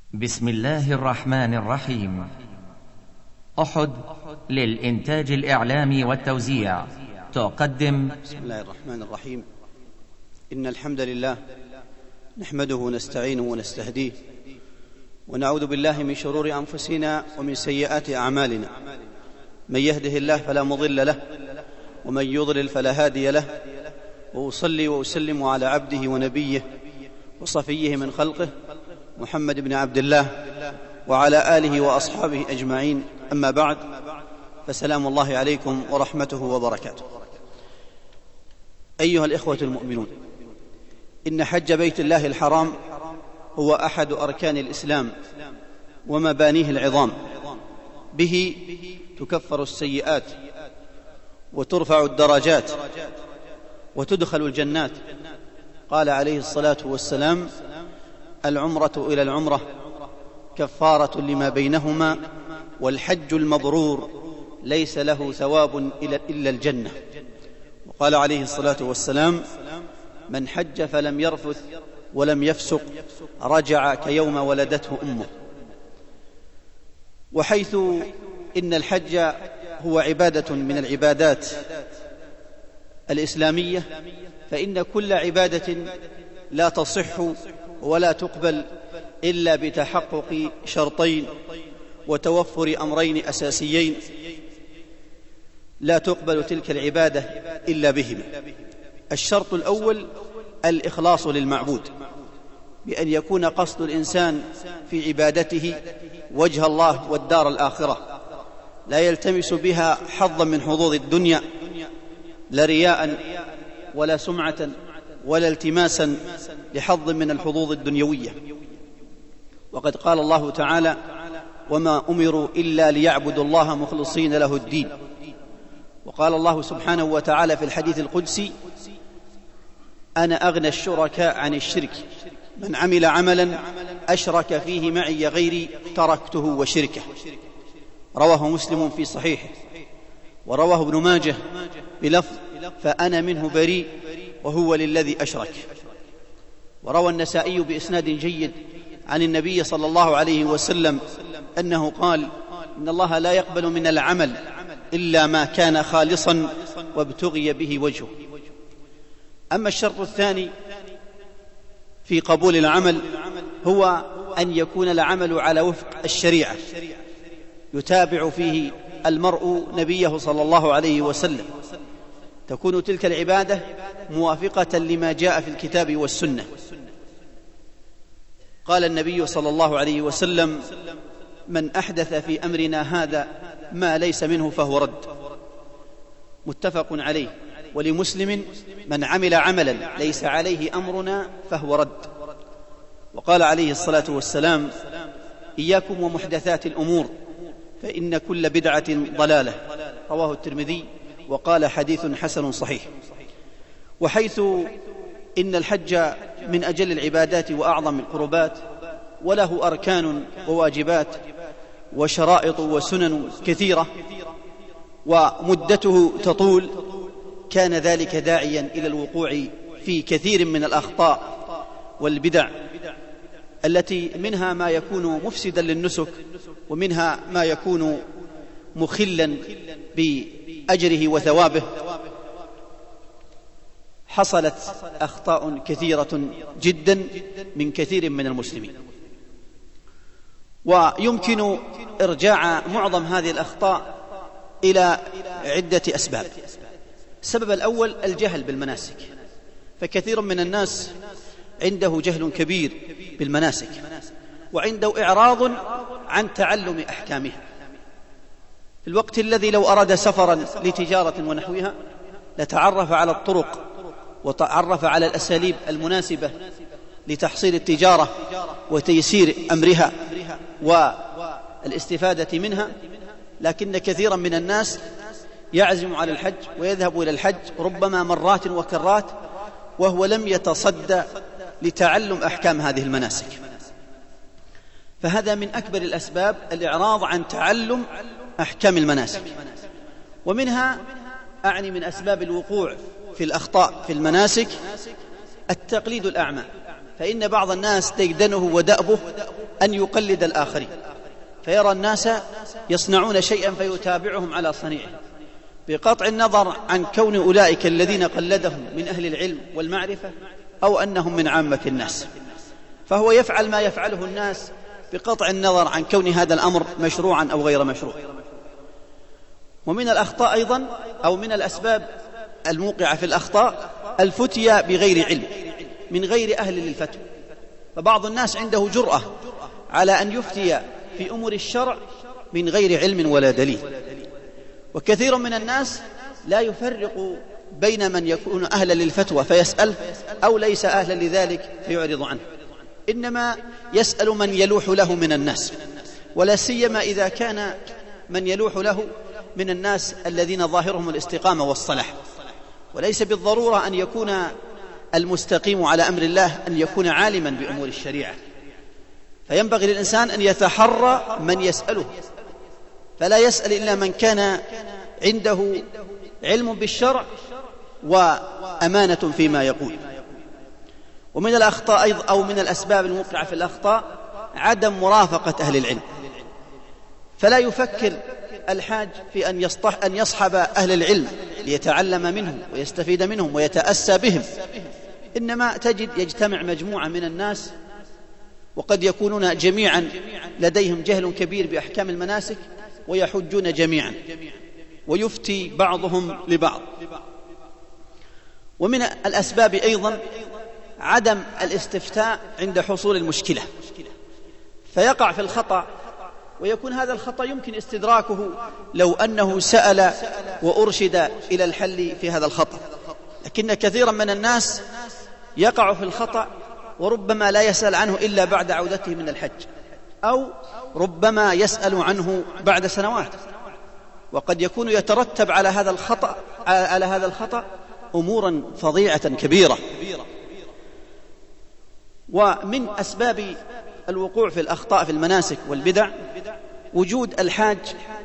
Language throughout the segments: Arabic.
بسم الله الرحمن الرحيم. أحد للإنتاج الإعلامي والتوزيع تقدم. بسم الله الرحمن الرحيم. إن الحمد لله نحمده ونستعينه ونستهديه ونعوذ بالله من شرور أنفسنا ومن سيئات أعمالنا. من يهده الله فلا مضل له ومن يضلل فلا هادي له، وأصلي وأسلم على عبده ونبيه وصفيه من خلقه محمد بن عبد الله وعلى آله وأصحابه أجمعين. أما بعد، فسلام الله عليكم ورحمته وبركاته. أيها الإخوة المؤمنون، إن حج بيت الله الحرام هو أحد أركان الإسلام ومبانيه العظام. به تكفر السيئات وترفع الدرجات وتدخل الجنات. قال عليه الصلاة والسلام: العمرة إلى العمرة كفارة لما بينهما، والحج المبرور ليس له ثواب إلا الجنة. وقال عليه الصلاة والسلام: من حج فلم يرفث ولم يفسق رجع كيوم ولدته أمه. وحيث إن الحج هو عبادة من العبادات الإسلامية، فإن كل عبادة لا تصح ولا تقبل إلا بتحقق شرطين وتوفر أمرين أساسيين، لا تقبل تلك العبادة إلا بهما. الشرط الأول الإخلاص للمعبود، بأن يكون قصد الإنسان في عبادته وجه الله والدار الآخرة، لا يلتمس بها حظا من حظوظ الدنيا، لا رياء ولا سمعة ولا التماسا لحظ من الحظوظ الدنيوية. وقد قال الله تعالى: وما أمروا إلا ليعبدوا الله مخلصين له الدين. وقال الله سبحانه وتعالى في الحديث القدسي: أنا أغنى الشركاء عن الشرك، من عمل عملا أشرك فيه معي غيري تركته وشركه. رواه مسلم في صحيحه، ورواه ابن ماجه بلفظ: فأنا منه بريء وهو للذي أشرك. وروى النسائي بإسناد جيد عن النبي صلى الله عليه وسلم أنه قال: إن الله لا يقبل من العمل إلا ما كان خالصا وابتغي به وجهه. أما الشرط الثاني في قبول العمل هو أن يكون العمل على وفق الشريعة، يتابع فيه المرء نبيه صلى الله عليه وسلم، تكون تلك العبادة موافقة لما جاء في الكتاب والسنة. قال النبي صلى الله عليه وسلم: من أحدث في أمرنا هذا ما ليس منه فهو رد. متفق عليه. ولمسلم: من عمل عملا ليس عليه أمرنا فهو رد. وقال عليه الصلاة والسلام: إياكم ومحدثات الأمور فإن كل بدعة ضلالة. رواه الترمذي وقال: حديث حسن صحيح. وحيث إن الحج من أجل العبادات وأعظم القربات، وله أركان وواجبات وشرائط وسنن كثيرة، ومدته تطول، كان ذلك داعيا إلى الوقوع في كثير من الأخطاء والبدع، التي منها ما يكون مفسدا للنسك، ومنها ما يكون مخلا بأجره وثوابه. حصلت أخطاء كثيرة جدا من كثير من المسلمين، ويمكن إرجاع معظم هذه الأخطاء إلى عدة أسباب. السبب الأول الجهل بالمناسك، فكثير من الناس عنده جهل كبير بالمناسك، وعنده إعراض عن تعلم أحكامها، في الوقت الذي لو أراد سفرا لتجارة ونحوها لتعرف على الطرق وتعرف على الأساليب المناسبة لتحصيل التجارة وتيسير أمرها والاستفادة منها. لكن كثيرا من الناس يعزم على الحج ويذهب إلى الحج ربما مرات وكرات وهو لم يتصدى لتعلم أحكام هذه المناسك. فهذا من أكبر الأسباب، الإعراض عن تعلم أحكام المناسك. ومنها أعني من أسباب الوقوع في الأخطاء في المناسك التقليد الأعمى، فإن بعض الناس ديدنه ودأبه أن يقلد الآخرين، فيرى الناس يصنعون شيئا فيتابعهم على صنيعه، بقطع النظر عن كون أولئك الذين قلدهم من أهل العلم والمعرفة أو أنهم من عامة الناس، فهو يفعل ما يفعله الناس بقطع النظر عن كون هذا الأمر مشروعا أو غير مشروع. ومن الأخطاء أيضا أو من الأسباب الموقعة في الأخطاء الفتيا بغير علم من غير أهل للفتوى، فبعض الناس عنده جرأة على أن يفتي في أمور الشرع من غير علم ولا دليل، وكثير من الناس لا يفرق بين من يكون أهلا للفتوى فيسأل أو ليس أهلا لذلك فيعرض عنه، إنما يسأل من يلوح له من الناس، ولا سيما إذا كان من يلوح له من الناس الذين ظاهرهم الاستقامة والصلاح، وليس بالضرورة أن يكون المستقيم على أمر الله أن يكون عالما بأمور الشريعة، فينبغي للإنسان أن يتحرى من يسأله، فلا يسأل إلا من كان عنده علم بالشرع وأمانة فيما يقول. ومن الأخطاء أيضا أو من الأسباب الموقعة في الأخطاء عدم مرافقة أهل العلم، فلا يفكر الحاج في أن يصحب أهل العلم ليتعلم منهم ويستفيد منهم ويتأسى بهم، إنما تجد يجتمع مجموعة من الناس وقد يكونون جميعا لديهم جهل كبير بأحكام المناسك ويحجون جميعا ويفتي بعضهم لبعض. ومن الأسباب أيضا عدم الاستفتاء عند حصول المشكلة، فيقع في الخطأ، ويكون هذا الخطأ يمكن استدراكه لو أنه سأل وأرشد إلى الحل في هذا الخطأ، لكن كثيرا من الناس يقع في الخطأ وربما لا يسأل عنه إلا بعد عودته من الحج، أو ربما يسأل عنه بعد سنوات، وقد يكون يترتب على هذا الخطأ أمورا فظيعة كبيرة. ومن أسباب الوقوع في الأخطاء في المناسك والبدع وجود الحاج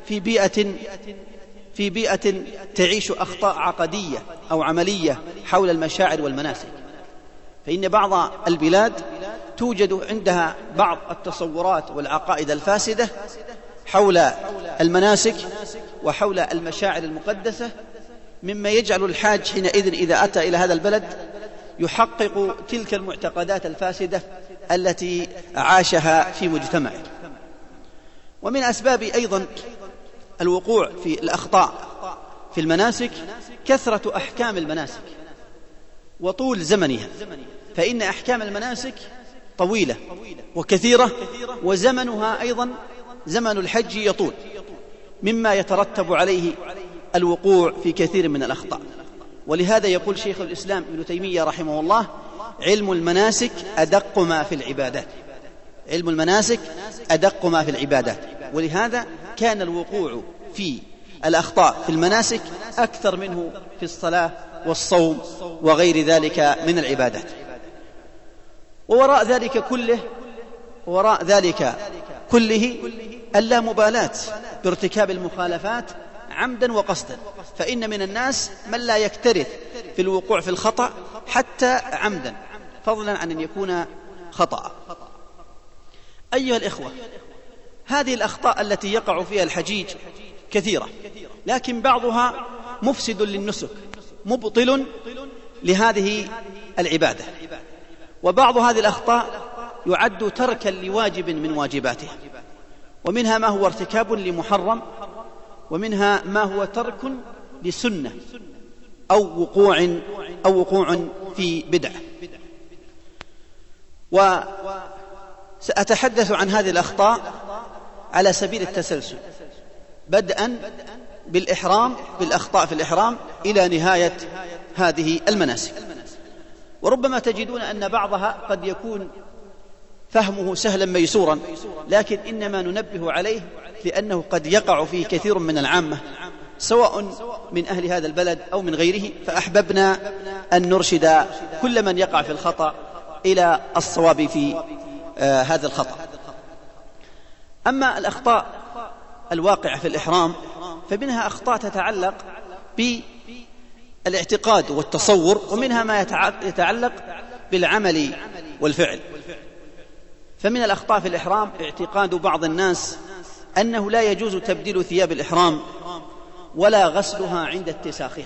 في بيئة تعيش أخطاء عقدية أو عملية حول المشاعر والمناسك، فإن بعض البلاد توجد عندها بعض التصورات والعقائد الفاسدة حول المناسك وحول المشاعر المقدسة، مما يجعل الحاج حينئذ إذا أتى إلى هذا البلد يحقق تلك المعتقدات الفاسدة التي عاشها في مجتمعه. ومن أسباب أيضا الوقوع في الأخطاء في المناسك كثرة أحكام المناسك وطول زمنها، فإن أحكام المناسك طويلة وكثيرة، وزمنها أيضا زمن الحج يطول، مما يترتب عليه الوقوع في كثير من الأخطاء. ولهذا يقول شيخ الإسلام ابن تيمية رحمه الله: علم المناسك أدق ما في العبادات. علم المناسك أدق ما في العبادات، ولهذا كان الوقوع في الأخطاء في المناسك أكثر منه في الصلاة والصوم وغير ذلك من العبادات. ووراء ذلك كله اللامبالاة بارتكاب المخالفات عمدا وقصدا، فإن من الناس من لا يكترث في الوقوع في الخطأ حتى عمدا، فضلا عن أن يكون خطأ. أيها الإخوة، هذه الأخطاء التي يقع فيها الحجيج كثيرة، لكن بعضها مفسد للنسك مبطل لهذه العبادة، وبعض هذه الأخطاء يعد تركا لواجب من واجباتها، ومنها ما هو ارتكاب لمحرم، ومنها ما هو ترك لسنة أو وقوع في بدعة. وسأتحدث عن هذه الأخطاء على سبيل التسلسل، بدءا بالأخطاء في الإحرام إلى نهاية هذه المناسك. وربما تجدون أن بعضها قد يكون فهمه سهلا ميسورا، لكن إنما ننبه عليه لأنه قد يقع فيه كثير من العامة سواء من أهل هذا البلد أو من غيره، فأحببنا أن نرشد كل من يقع في الخطأ إلى الصواب في هذا الخطأ. أما الأخطاء الواقعة في الإحرام فمنها أخطاء تتعلق بالاعتقاد والتصور، ومنها ما يتعلق بالعمل والفعل. فمن الأخطاء في الإحرام اعتقاد بعض الناس أنه لا يجوز تبديل ثياب الإحرام ولا غسلها عند اتساخها،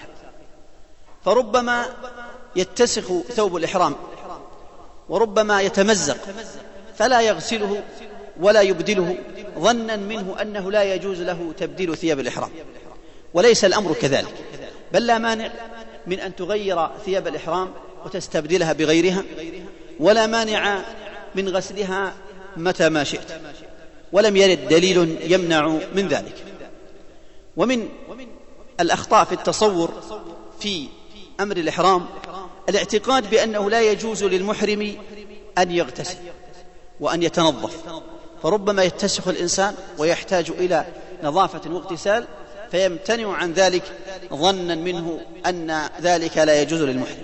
فربما يتسخ ثوب الإحرام وربما يتمزق فلا يغسله ولا يبدله ظنا منه أنه لا يجوز له تبديل ثياب الإحرام، وليس الأمر كذلك، بل لا مانع من أن تغير ثياب الإحرام وتستبدلها بغيرها، ولا مانع من غسلها متى ما شئت، ولم يرد دليل يمنع من ذلك. ومن الأخطاء في التصور في أمر الإحرام الاعتقاد بأنه لا يجوز للمحرم أن يغتسل وأن يتنظف، فربما يتسخ الإنسان ويحتاج إلى نظافة واغتسال فيمتنع عن ذلك ظنا منه أن ذلك لا يجوز للمحرم،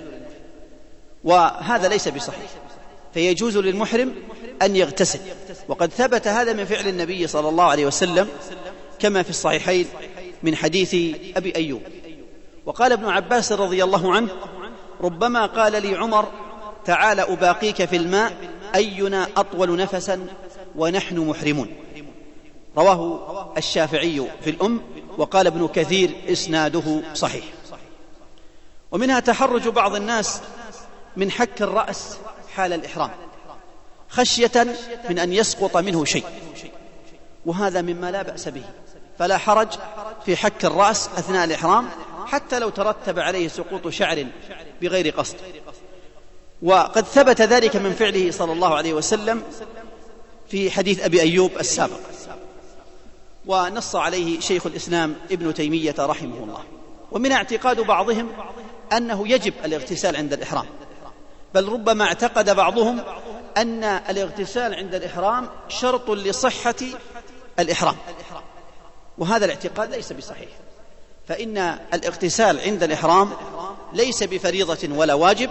وهذا ليس بصحيح، فيجوز للمحرم أن يغتسل، وقد ثبت هذا من فعل النبي صلى الله عليه وسلم كما في الصحيحين من حديث أبي أيوب. وقال ابن عباس رضي الله عنه: ربما قال لي عمر: تعال أباقيك في الماء أينا أطول نفسا ونحن محرمون. رواه الشافعي في الأم، وقال ابن كثير إسناده صحيح. ومنها تحرج بعض الناس من حك الرأس حال الإحرام خشية من أن يسقط منه شيء، وهذا مما لا بأس به، فلا حرج في حك الرأس أثناء الإحرام حتى لو ترتب عليه سقوط شعر بغير قصد، وقد ثبت ذلك من فعله صلى الله عليه وسلم في حديث أبي أيوب السابق، ونص عليه شيخ الإسلام ابن تيمية رحمه الله. ومن اعتقاد بعضهم أنه يجب الاغتسال عند الإحرام، بل ربما اعتقد بعضهم أن الاغتسال عند الإحرام شرط لصحة الإحرام، وهذا الاعتقاد ليس بصحيح، فإن الاغتسال عند الإحرام ليس بفريضة ولا واجب،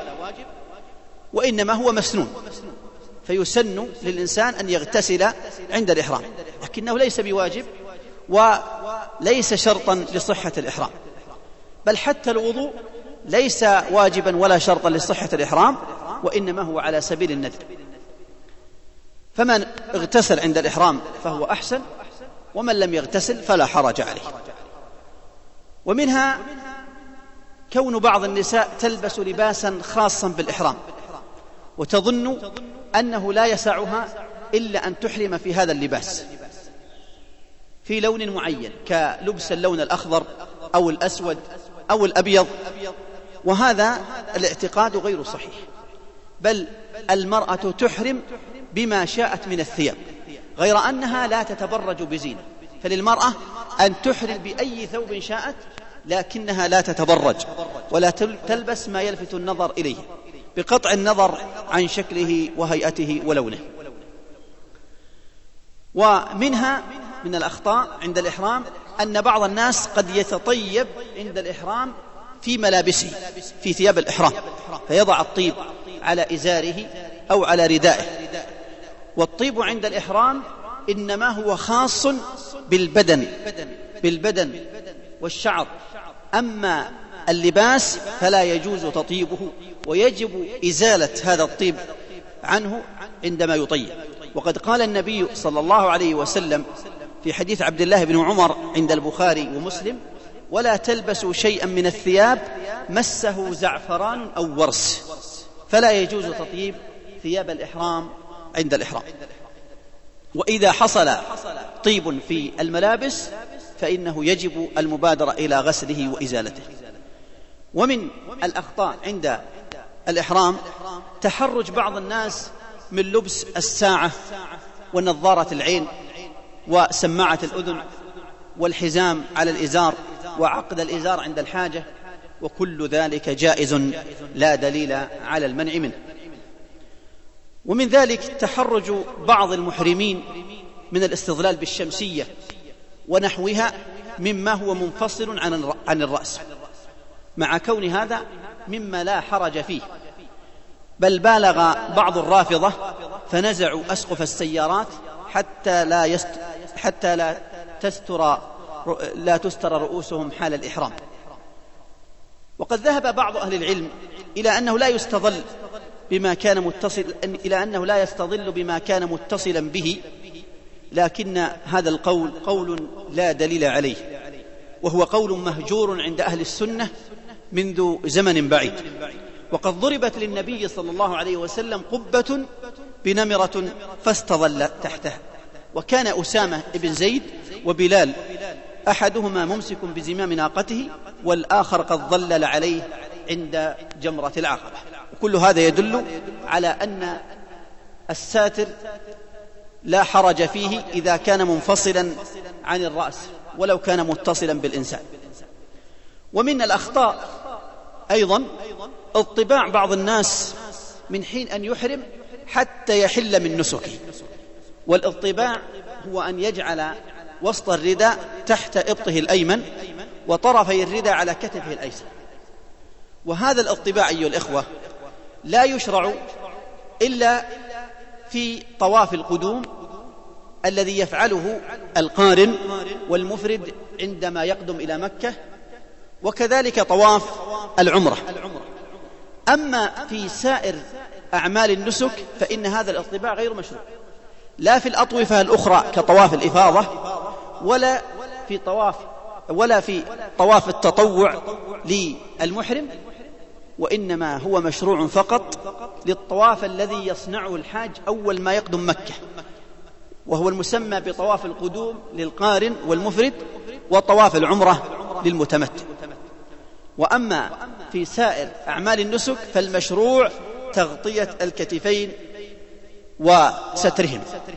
وإنما هو مسنون، فيسن للإنسان أن يغتسل عند الإحرام، لكنه ليس بواجب وليس شرطا لصحة الإحرام، بل حتى الوضوء ليس واجبا ولا شرطا لصحة الإحرام، وإنما هو على سبيل الندب، فمن اغتسل عند الإحرام فهو أحسن، ومن لم يغتسل فلا حرج عليه. ومنها كون بعض النساء تلبس لباسا خاصا بالإحرام وتظن أنه لا يسعها إلا أن تحرم في هذا اللباس في لون معين، كلبس اللون الأخضر أو الأسود أو الأبيض، وهذا الاعتقاد غير صحيح، بل المرأة تحرم بما شاءت من الثياب، غير أنها لا تتبرج بزينة، فللمرأة أن تحرم بأي ثوب شاءت، لكنها لا تتبرج ولا تلبس ما يلفت النظر إليه بقطع النظر عن شكله وهيئته ولونه. ومنها من الأخطاء عند الإحرام أن بعض الناس قد يتطيب عند الإحرام في ملابسه في ثياب الإحرام، فيضع الطيب على إزاره أو على ردائه، والطيب عند الإحرام إنما هو خاص بالبدن والشعر، أما اللباس فلا يجوز تطيبه، ويجب إزالة هذا الطيب عنه عندما يطيب. وقد قال النبي صلى الله عليه وسلم في حديث عبد الله بن عمر عند البخاري ومسلم: ولا تلبسوا شيئا من الثياب مسه زعفران أو ورس، فلا يجوز تطيب ثياب الإحرام عند الإحرام. وإذا حصل طيب في الملابس فإنه يجب المبادرة إلى غسله وإزالته. ومن الأخطاء عند الإحرام تحرج بعض الناس من لبس الساعة ونظارة العين وسماعة الأذن والحزام على الإزار وعقد الإزار عند الحاجة، وكل ذلك جائز لا دليل على المنع منه. ومن ذلك تحرج بعض المحرمين من الاستظلال بالشمسية ونحوها مما هو منفصل عن الرأس، مع كون هذا مما لا حرج فيه، بل بالغ بعض الرافضة فنزعوا أسقف السيارات حتى لا تستر رؤوسهم حال الإحرام. وقد ذهب بعض أهل العلم إلى أنه لا يستظل بما كان متصل إلى أنه لا يستظل بما كان متصلا به، لكن هذا القول قول لا دليل عليه، وهو قول مهجور عند أهل السنة منذ زمن بعيد. وقد ضربت للنبي صلى الله عليه وسلم قبة بنمرة فاستظل تحتها، وكان أسامة بن زيد وبلال أحدهما ممسك بزمام ناقته والآخر قد ظلل عليه عند جمرة العقبة. وكل هذا يدل على أن الساتر لا حرج فيه إذا كان منفصلا عن الرأس ولو كان متصلا بالإنسان. ومن الأخطاء أيضا اطباع بعض الناس من حين أن يحرم حتى يحل من نسكه. والاطباع هو أن يجعل وسط الرداء تحت إبطه الأيمن وطرفي الرداء على كتفه الأيسر. وهذا الاطباع أيها الإخوة لا يشرع إلا في طواف القدوم الذي يفعله القارن والمفرد عندما يقدم إلى مكة، وكذلك طواف العمرة. أما في سائر أعمال النسك فإن هذا الاطباع غير مشروع، لا في الأطوفة الأخرى كطواف الإفاضة ولا في طواف التطوع للمحرم، وإنما هو مشروع فقط للطواف الذي يصنعه الحاج أول ما يقدم مكة، وهو المسمى بطواف القدوم للقارن والمفرد وطواف العمرة للمتمتع. وأما في سائر أعمال النسك فالمشروع تغطية الكتفين وسترهم.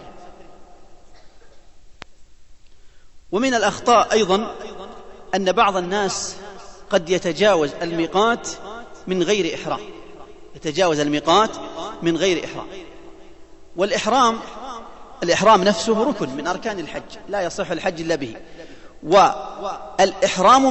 ومن الأخطاء أيضا أن بعض الناس قد يتجاوز الميقات من غير إحرام، يتجاوز الميقات من غير إحرام. والإحرام نفسه ركن من أركان الحج، لا يصح الحج إلا به. والإحرام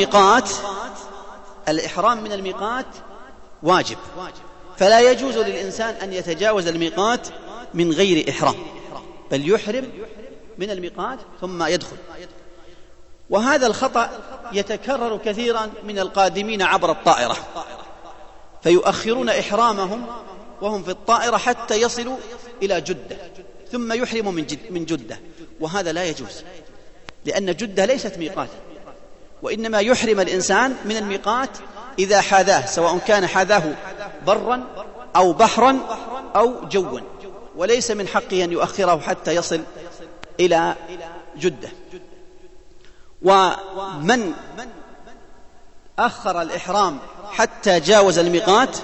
من الميقات واجب، فلا يجوز للإنسان أن يتجاوز الميقات من غير إحرام، بل يحرم من الميقات ثم يدخل. وهذا الخطأ يتكرر كثيرا من القادمين عبر الطائرة، فيؤخرون إحرامهم وهم في الطائرة حتى يصلوا إلى جدة ثم يحرموا من جدة، وهذا لا يجوز، لأن جدة ليست ميقات، وإنما يحرم الإنسان من الميقات إذا حاذاه، سواء كان حاذاه برا أو بحرا أو جوا، وليس من حقه أن يؤخره حتى يصل إلى جدة. ومن أخر الإحرام حتى جاوز الميقات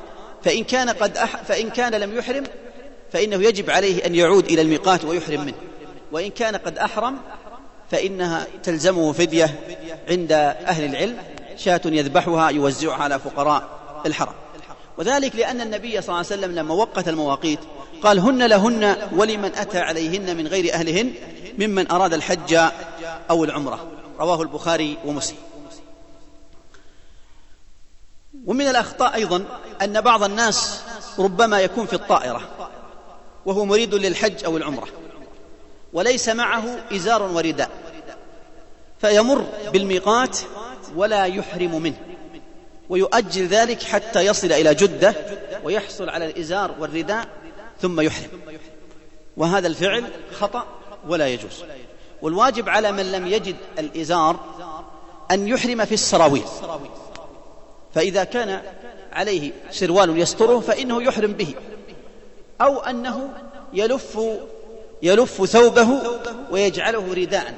فإن كان لم يحرم فإنه يجب عليه أن يعود إلى الميقات ويحرم منه، وإن كان قد أحرم فإنها تلزمه فدية عند أهل العلم، شاة يذبحها يوزعها على فقراء الحرم. وذلك لأن النبي صلى الله عليه وسلم لما وقت المواقيت قال: هن لهن ولمن أتى عليهن من غير أهلهن ممن أراد الحج أو العمرة. رواه البخاري ومسلم. ومن الأخطاء أيضا أن بعض الناس ربما يكون في الطائرة وهو مريد للحج أو العمرة وليس معه إزار ورداء، فيمر بالميقات ولا يحرم منه، ويؤجل ذلك حتى يصل إلى جدة ويحصل على الإزار والرداء ثم يحرم، وهذا الفعل خطأ ولا يجوز. والواجب على من لم يجد الإزار أن يحرم في السراويل، فإذا كان عليه سروال يستره فإنه يحرم به، أو أنه يلف ثوبه ويجعله رداء،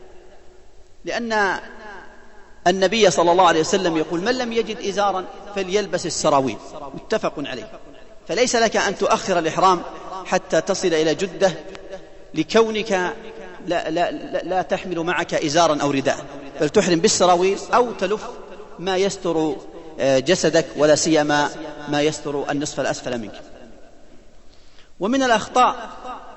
لأن النبي صلى الله عليه وسلم يقول: من لم يجد إزارا فليلبس السراويل، متفق عليه. فليس لك أن تؤخر الإحرام حتى تصل إلى جدة لكونك لا تحمل معك إزارا أو رداء، بل تحرم بالسراويل أو تلف ما يستر جسدك، ولا سيما ما يستر النصف الأسفل منك. ومن الأخطاء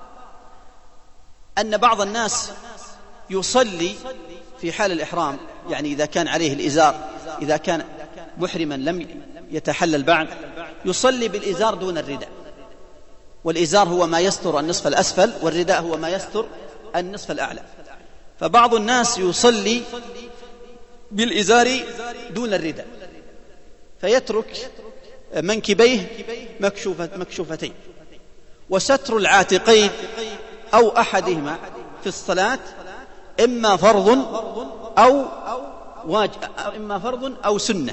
أن بعض الناس يصلي في حال الإحرام، يعني إذا كان عليه الإزار، إذا كان محرما لم يتحلل بعد، يصلي بالإزار دون الرداء، والإزار هو ما يستر النصف الأسفل والرداء هو ما يستر النصف الأعلى. فبعض الناس يصلي بالإزار دون الرداء، فيترك منكبيه مكشوفتين. وستر العاتقين أو أحدهما في الصلاة إما فرض أو سنة.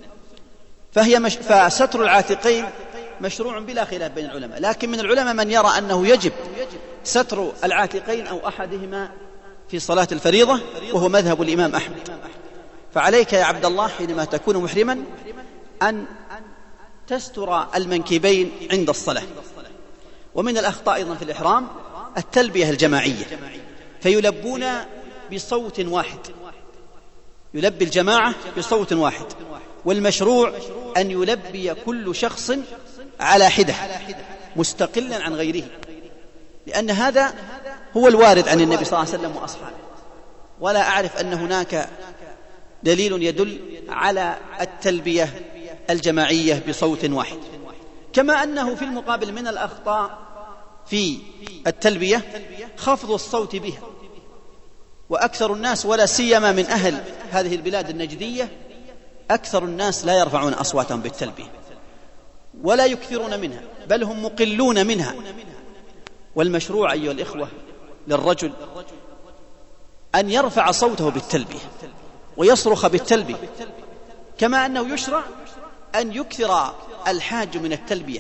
فستر العاتقين مشروع بلا خلاف بين العلماء، لكن من العلماء من يرى أنه يجب ستر العاتقين أو أحدهما في صلاة الفريضة، وهو مذهب الإمام أحمد. فعليك يا عبد الله حينما تكون محرما أن تستر المنكبين عند الصلاة. ومن الأخطاء أيضا في الإحرام التلبية الجماعية، فيلبون بصوت واحد، يلبي الجماعة بصوت واحد، والمشروع أن يلبي كل شخص على حدة مستقلا عن غيره، لأن هذا هو الوارد عن النبي صلى الله عليه وسلم وأصحابه، ولا أعرف أن هناك دليل يدل على التلبية الجماعية بصوت واحد. كما أنه في المقابل من الأخطاء في التلبية خفض الصوت بها، وأكثر الناس ولا سيما من أهل هذه البلاد النجدية أكثر الناس لا يرفعون أصواتهم بالتلبية ولا يكثرون منها، بل هم مقلون منها. والمشروع أيها الإخوة للرجل أن يرفع صوته بالتلبية ويصرخ بالتلبية، كما أنه يشرع أن يكثر الحاج من التلبية.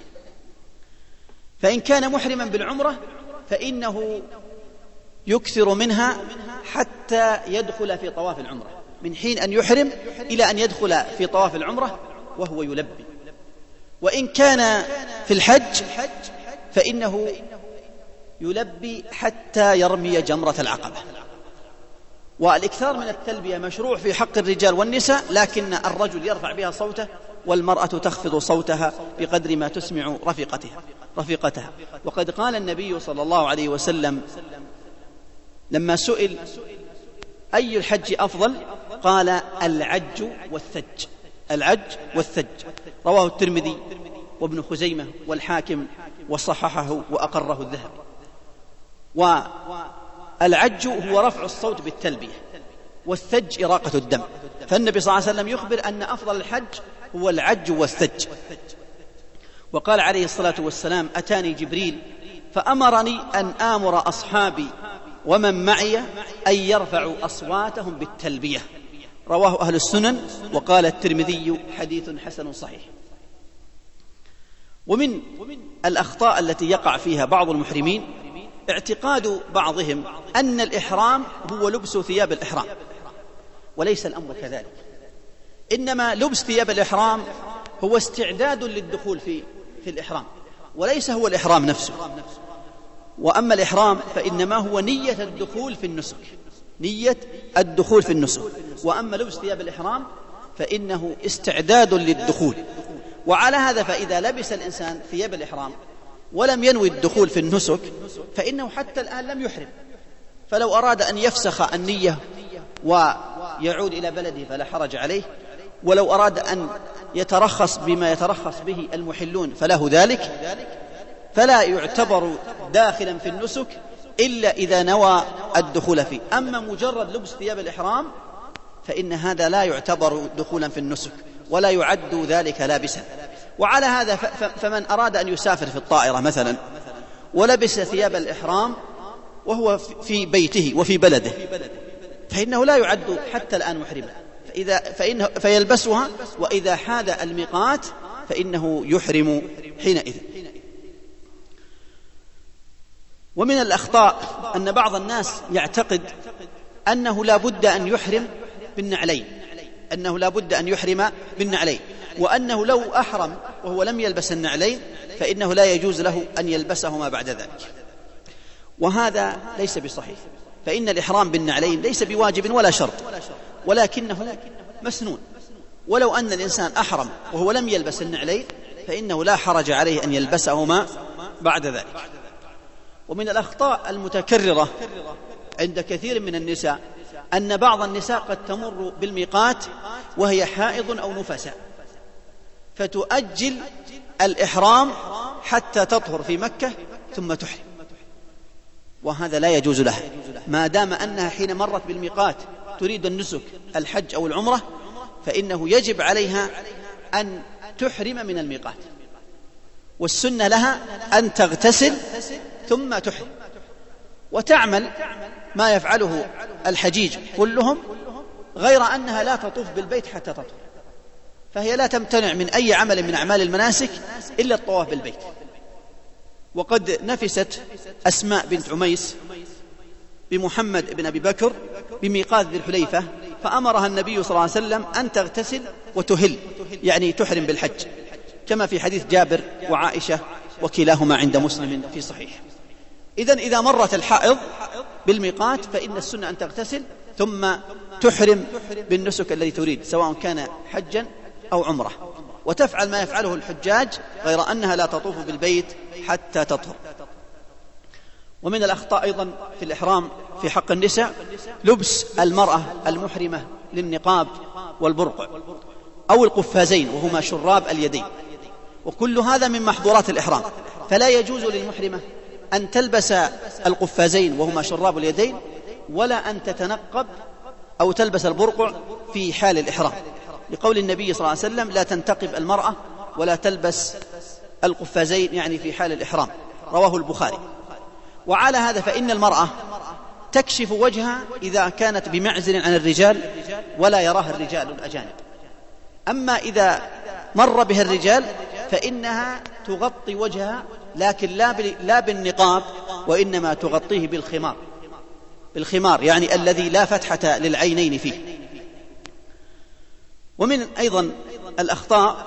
فإن كان محرما بالعمرة فإنه يكثر منها حتى يدخل في طواف العمرة، من حين أن يحرم إلى أن يدخل في طواف العمرة وهو يلبي. وإن كان في الحج فإنه يلبي حتى يرمي جمرة العقبة. والإكثار من التلبية مشروع في حق الرجال والنساء، لكن الرجل يرفع بها صوته والمرأة تخفض صوتها بقدر ما تسمع رفيقتها. وقد قال النبي صلى الله عليه وسلم لما سئل أي الحج أفضل قال العج والثج. رواه الترمذي وابن خزيمة والحاكم وصححه وأقره الذهبي. والعج هو رفع الصوت بالتلبية، والثج إراقة الدم. فالنبي صلى الله عليه وسلم يخبر أن أفضل الحج هو العج والثج. وقال عليه الصلاة والسلام أتاني جبريل فأمرني أن آمر أصحابي ومن معي أن يرفعوا أصواتهم بالتلبية. رواه أهل السنن، وقال الترمذي حديث حسن صحيح. ومن الأخطاء التي يقع فيها بعض المحرمين اعتقاد بعضهم أن الإحرام هو لبس ثياب الإحرام، وليس الأمر كذلك. إنما لبس ثياب الإحرام هو استعداد للدخول في الإحرام، وليس هو الإحرام نفسه. وأما الإحرام فإنما هو نية الدخول في النسك، وأما لبس ثياب الإحرام فإنه استعداد للدخول. وعلى هذا فإذا لبس الإنسان ثياب الإحرام ولم ينوي الدخول في النسك فإنه حتى الآن لم يحرم. فلو أراد أن يفسخ النية ويعود إلى بلده فلا حرج عليه، ولو أراد أن يترخص بما يترخص به المحلون فله ذلك، فلا يعتبر داخلا في النسك إلا إذا نوى الدخول فيه. أما مجرد لبس ثياب الإحرام فإن هذا لا يعتبر دخولا في النسك ولا يعد ذلك لابسا. وعلى هذا فمن أراد أن يسافر في الطائرة مثلا ولبس ثياب الإحرام وهو في بيته وفي بلده فإنه لا يعد حتى الآن محرما، فيلبسها، وإذا حاد الميقات فإنه يحرم حينئذ. ومن الأخطاء أن بعض الناس يعتقد أنه لا بد أن يحرم بالنعلين، وأنه لو أحرم وهو لم يلبس النعلين فإنه لا يجوز له أن يلبسهما بعد ذلك، وهذا ليس بصحيح. فإن الإحرام بالنعلين ليس بواجب ولا شرط، ولكنه مسنون. ولو أن الإنسان أحرم وهو لم يلبس النعلين فإنه لا حرج عليه أن يلبسهما بعد ذلك. ومن الأخطاء المتكررة عند كثير من النساء أن بعض النساء قد تمر بالميقات وهي حائض أو نفساء فتؤجل الإحرام حتى تطهر في مكة ثم تحرم، وهذا لا يجوز لها ما دام أنها حين مرت بالميقات تريد النسك الحج أو العمرة، فإنه يجب عليها أن تحرم من الميقات، والسنة لها أن تغتسل ثم تحرم، وتعمل ما يفعله الحجيج كلهم، غير أنها لا تطوف بالبيت حتى تطهر، فهي لا تمتنع من أي عمل من أعمال المناسك إلا الطواف بالبيت. وقد نفست أسماء بنت عميس بمحمد بن أبي بكر بميقات ذي الحليفة، فأمرها النبي صلى الله عليه وسلم أن تغتسل وتهل، يعني تحرم بالحج، كما في حديث جابر وعائشة وكلاهما عند مسلم في صحيح. إذن إذا مرت الحائض بالميقات فإن السنة أن تغتسل ثم تحرم بالنسك الذي تريد، سواء كان حجا أو عمرة، وتفعل ما يفعله الحجاج، غير أنها لا تطوف بالبيت حتى تطهر. ومن الأخطاء أيضا في الإحرام في حق النساء لبس المرأة المحرمة للنقاب والبرقع أو القفازين، وهما شراب اليدين، وكل هذا من محظورات الإحرام، فلا يجوز للمحرمة أن تلبس القفازين وهما شراب اليدين، ولا أن تتنقب أو تلبس البرقع في حال الإحرام، لقول النبي صلى الله عليه وسلم: لا تنتقب المرأة ولا تلبس القفازين، يعني في حال الإحرام، رواه البخاري. وعلى هذا فإن المرأة تكشف وجهها إذا كانت بمعزل عن الرجال ولا يراها الرجال الأجانب، أما إذا مر بها الرجال فإنها تغطي وجهها، لكن لا بالنقاب، وإنما تغطيه بالخمار، يعني الذي لا فتحة للعينين فيه. ومن أيضا الأخطاء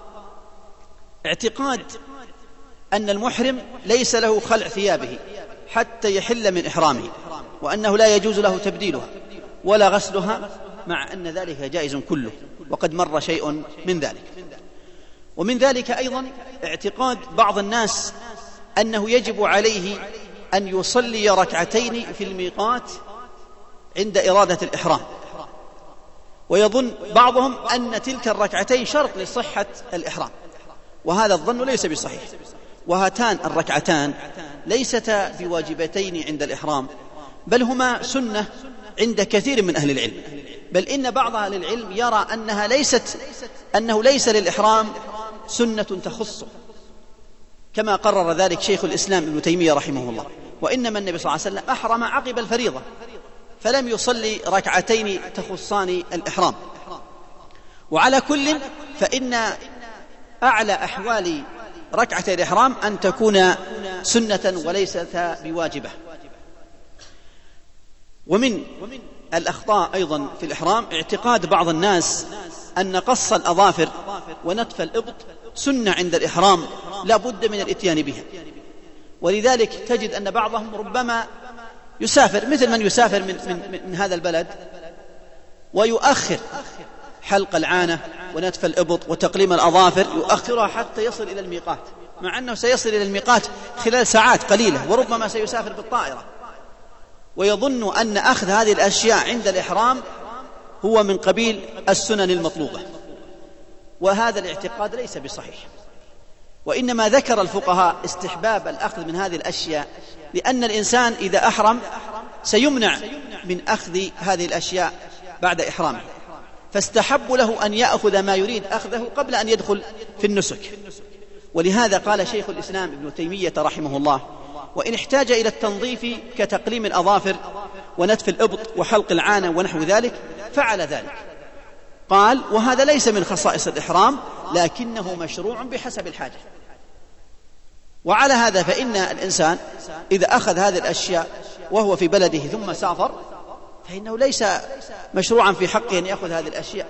اعتقاد أن المحرم ليس له خلع ثيابه حتى يحل من إحرامه، وأنه لا يجوز له تبديلها ولا غسلها، مع أن ذلك جائز كله، وقد مر شيء من ذلك. ومن ذلك أيضا اعتقاد بعض الناس أنه يجب عليه أن يصلي ركعتين في الميقات عند إرادة الإحرام، ويظن بعضهم أن تلك الركعتين شرط لصحة الإحرام، وهذا الظن ليس بصحيح. وهاتان الركعتان ليستا بواجبتين عند الإحرام، بل هما سنة عند كثير من أهل العلم، بل إن بعض أهل العلم يرى أنه ليس للإحرام سنة تخصه، كما قرر ذلك شيخ الإسلام ابن تيمية رحمه الله. وإنما النبي صلى الله عليه وسلم أحرم عقب الفريضة، فلم يصلي ركعتين تخصان الإحرام. وعلى كل فإن أعلى أحوال ركعة الإحرام أن تكون سنة وليست بواجبة. ومن الأخطاء أيضا في الإحرام اعتقاد بعض الناس أن قص الأظافر ونتف الإبط سنة عند الإحرام لا بد من الإتيان بها، ولذلك تجد أن بعضهم ربما يسافر، مثل من يسافر من هذا البلد ويؤخر حلق العانة ونتف الإبط وتقليم الأظافر، يؤخرها حتى يصل إلى الميقات، مع أنه سيصل إلى الميقات خلال ساعات قليلة، وربما سيسافر بالطائرة، ويظن أن أخذ هذه الأشياء عند الإحرام هو من قبيل السنن المطلوبة، وهذا الاعتقاد ليس بصحيح. وإنما ذكر الفقهاء استحباب الأخذ من هذه الأشياء، لأن الإنسان إذا أحرم سيمنع من أخذ هذه الأشياء بعد إحرامه، فاستحب له أن يأخذ ما يريد أخذه قبل أن يدخل في النسك. ولهذا قال شيخ الإسلام ابن تيمية رحمه الله: وإن احتاج إلى التنظيف كتقليم الأظافر ونتف الإبط وحلق العانة ونحو ذلك فعل ذلك. قال: وهذا ليس من خصائص الإحرام، لكنه مشروع بحسب الحاجة. وعلى هذا فإن الإنسان إذا أخذ هذه الأشياء وهو في بلده ثم سافر فإنه ليس مشروعا في حقه أن يأخذ هذه الأشياء.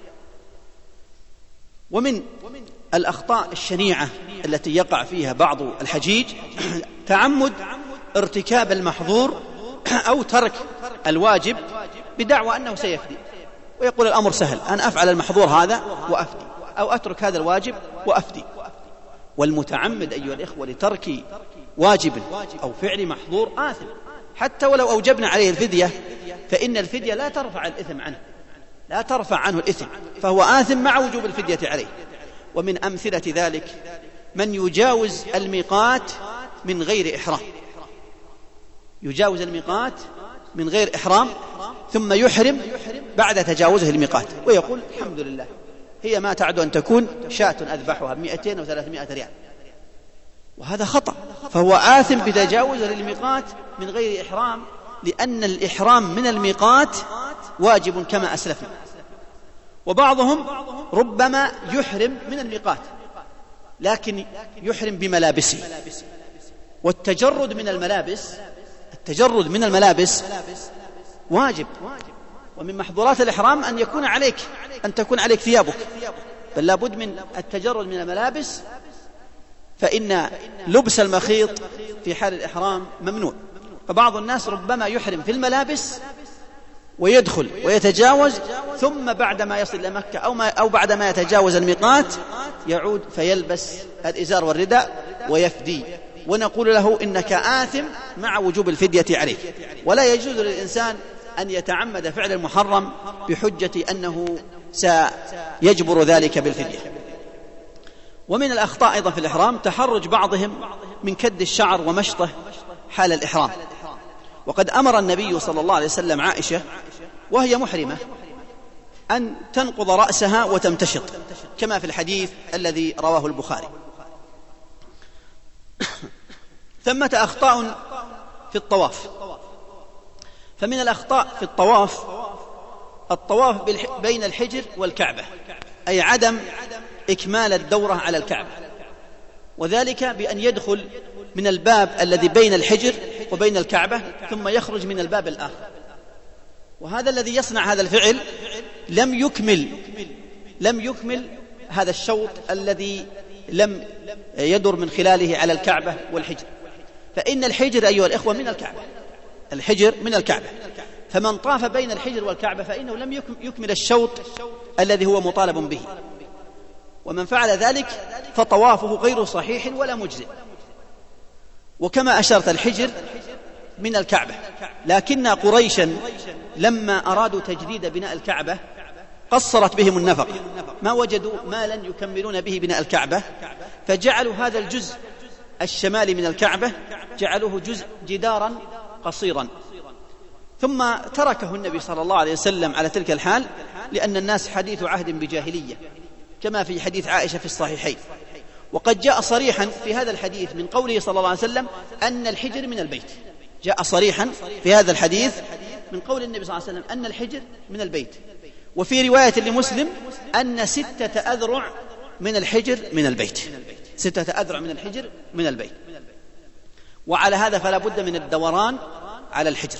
ومن الأخطاء الشنيعة التي يقع فيها بعض الحجيج تعمد ارتكاب المحظور أو ترك الواجب بدعوى أنه سيفدي، ويقول الأمر سهل، أنا أفعل المحظور هذا وأفدي، أو أترك هذا الواجب وأفدي. والمتعمد أيها الإخوة لترك واجب أو فعل محظور آثم، حتى ولو أوجبنا عليه الفدية فإن الفدية لا ترفع الإثم عنه، لا ترفع عنه الإثم، فهو آثم مع وجوب الفدية عليه. ومن أمثلة ذلك من يجاوز الميقات من غير إحرام، يجاوز الميقات من غير إحرام ثم يحرم بعد تجاوزه الميقات، ويقول الحمد لله هي ما تعد أن تكون شاة أذبحها 200 أو 300 ريال، وهذا خطأ. فهو آثم بتجاوز للميقات من غير إحرام، لأن الإحرام من الميقات واجب كما أسلفنا. وبعضهم ربما يحرم من الميقات لكن يحرم بملابسه، والتجرد من الملابس واجب. ومن محظورات الإحرام أن تكون عليك ثيابك، بل لابد من التجرد من الملابس، فإن لبس المخيط في حال الإحرام ممنوع. فبعض الناس ربما يحرم في الملابس ويدخل ويتجاوز، ثم بعدما يصل إلى مكة أو بعدما يتجاوز الميقات يعود فيلبس الإزار والرداء ويفدي، ونقول له إنك آثم مع وجوب الفدية عليك. ولا يجوز للإنسان أن يتعمد فعل المحرم بحجة أنه سيجبر ذلك بالفدية. ومن الأخطاء أيضا في الإحرام تحرج بعضهم من كد الشعر ومشطه حال الإحرام. وقد أمر النبي صلى الله عليه وسلم عائشة وهي محرمة أن تنقض رأسها وتمتشط، كما في الحديث الذي رواه البخاري. ثمة أخطاء في الطواف. فمن الأخطاء في الطواف بين الحجر والكعبة، أي عدم إكمال الدورة على الكعبة، وذلك بأن يدخل من الباب الذي بين الحجر وبين الكعبة ثم يخرج من الباب الآخر. وهذا الذي يصنع هذا الفعل لم يكمل هذا الشوط الذي لم يدر من خلاله على الكعبة والحجر. فإن الحجر أيها الإخوة من الكعبة، فمن طاف بين الحجر والكعبة فإنه لم يكمل الشوط الذي هو مطالب به، ومن فعل ذلك فطوافه غير صحيح ولا مجزئ. وكما أشرت الحجر من الكعبة، لكن قريشا لما أرادوا تجديد بناء الكعبة قصرت بهم النفقة، ما وجدوا مالا يكملون به بناء الكعبة، فجعلوا هذا الجزء الشمالي من الكعبة جعلوه جدارا قصيرا، ثم تركه النبي صلى الله عليه وسلم على تلك الحال، لأن الناس حديث عهد بجاهلية، كما في حديث عائشة في الصحيحين. وقد جاء صريحا في هذا الحديث من قوله صلى الله عليه وسلم أن الحجر من البيت، جاء صريحا في هذا الحديث من قول النبي صلى الله عليه وسلم أن الحجر من البيت. وفي رواية لمسلم أن 6 أذرع من الحجر من البيت، 6 أذرع من الحجر من البيت. وعلى هذا فلا بد من الدوران على الحجر.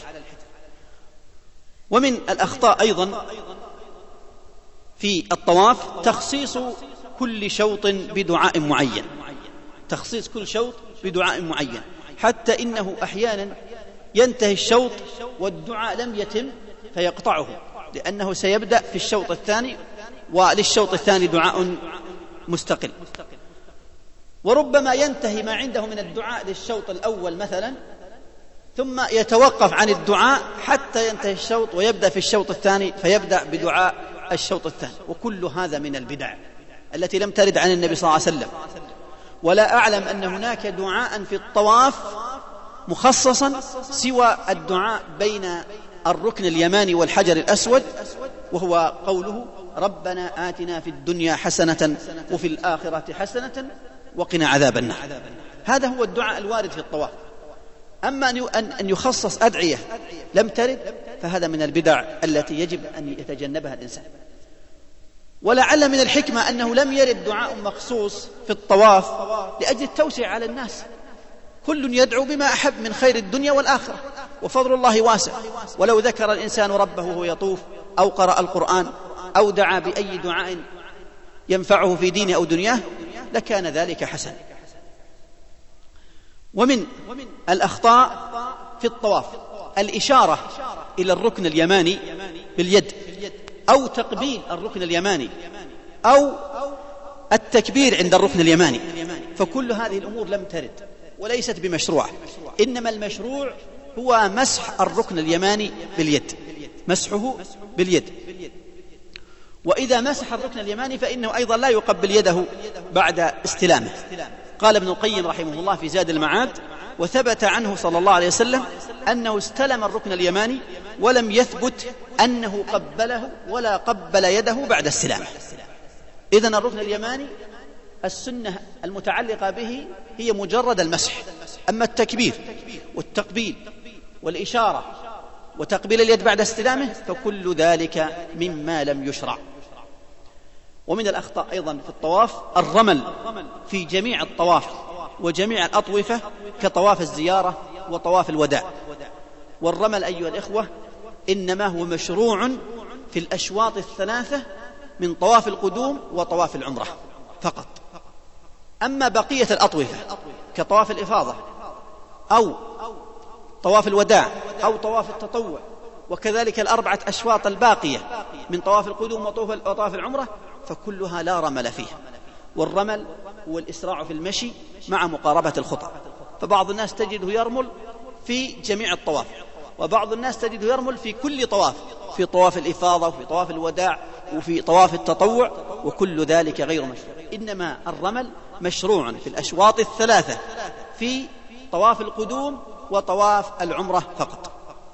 ومن الأخطاء أيضا في الطواف تخصيص كل شوط بدعاء معين، تخصيص كل شوط بدعاء معين، حتى إنه أحيانا ينتهي الشوط والدعاء لم يتم فيقطعه، لأنه سيبدأ في الشوط الثاني وللشوط الثاني دعاء مستقل. وربما ينتهي ما عنده من الدعاء للشوط الأول مثلا، ثم يتوقف عن الدعاء حتى ينتهي الشوط ويبدأ في الشوط الثاني فيبدأ بدعاء الشوط الثاني. وكل هذا من البدع التي لم ترد عن النبي صلى الله عليه وسلم. ولا أعلم أن هناك دعاء في الطواف مخصصا سوى الدعاء بين الركن اليماني والحجر الأسود، وهو قوله ربنا آتنا في الدنيا حسنة وفي الآخرة حسنة وقنا عذاب النار. هذا هو الدعاء الوارد في الطواف. أما أن يخصص أدعية لم ترد فهذا من البدع التي يجب أن يتجنبها الإنسان. ولعل من الحكمة أنه لم يرد دعاء مخصوص في الطواف لأجل التوسع على الناس، كل يدعو بما أحب من خير الدنيا والآخرة، وفضل الله واسع. ولو ذكر الإنسان ربه وهو يطوف أو قرأ القرآن أو دعا بأي دعاء ينفعه في دينه أو دنياه لكان ذلك حسن. ومن الأخطاء في الطواف الإشارة إلى الركن اليماني باليد، أو تقبيل الركن اليماني، أو التكبير عند الركن اليماني. فكل هذه الأمور لم ترد وليست بمشروعة، إنما المشروع هو مسح الركن اليماني باليد، مسحه باليد. وإذا مسح الركن اليماني فإنه أيضا لا يقبل يده بعد استلامه. قال ابن القيم رحمه الله في زاد المعاد: وثبت عنه صلى الله عليه وسلم أنه استلم الركن اليماني ولم يثبت أنه قبله ولا قبل يده بعد استلامه. إذن الركن اليماني السنة المتعلقة به هي مجرد المسح. أما التكبير والتقبيل والإشارة وتقبيل اليد بعد استلامه فكل ذلك مما لم يشرع. ومن الأخطاء أيضا في الطواف الرمل في جميع الطواف وجميع الأطوفة كطواف الزيارة وطواف الوداع. والرمل أيها الإخوة إنما هو مشروع في الأشواط الثلاثة من طواف القدوم وطواف العمرة فقط. أما بقية الأطوفة كطواف الإفاضة أو طواف الوداع أو طواف التطوع وكذلك الأربعة أشواط الباقية من طواف القدوم وطواف العمرة فكلها لا رمل فيها. والرمل هو الإسراع في المشي مع مقاربة الخطى. فبعض الناس تجده يرمل في جميع الطواف، وبعض الناس تجده يرمل في كل طواف، في طواف الإفاضة وفي طواف الوداع وفي طواف التطوع، وكل ذلك غير مشروع. إنما الرمل مشروع في الأشواط الثلاثة في طواف القدوم وطواف العمرة فقط.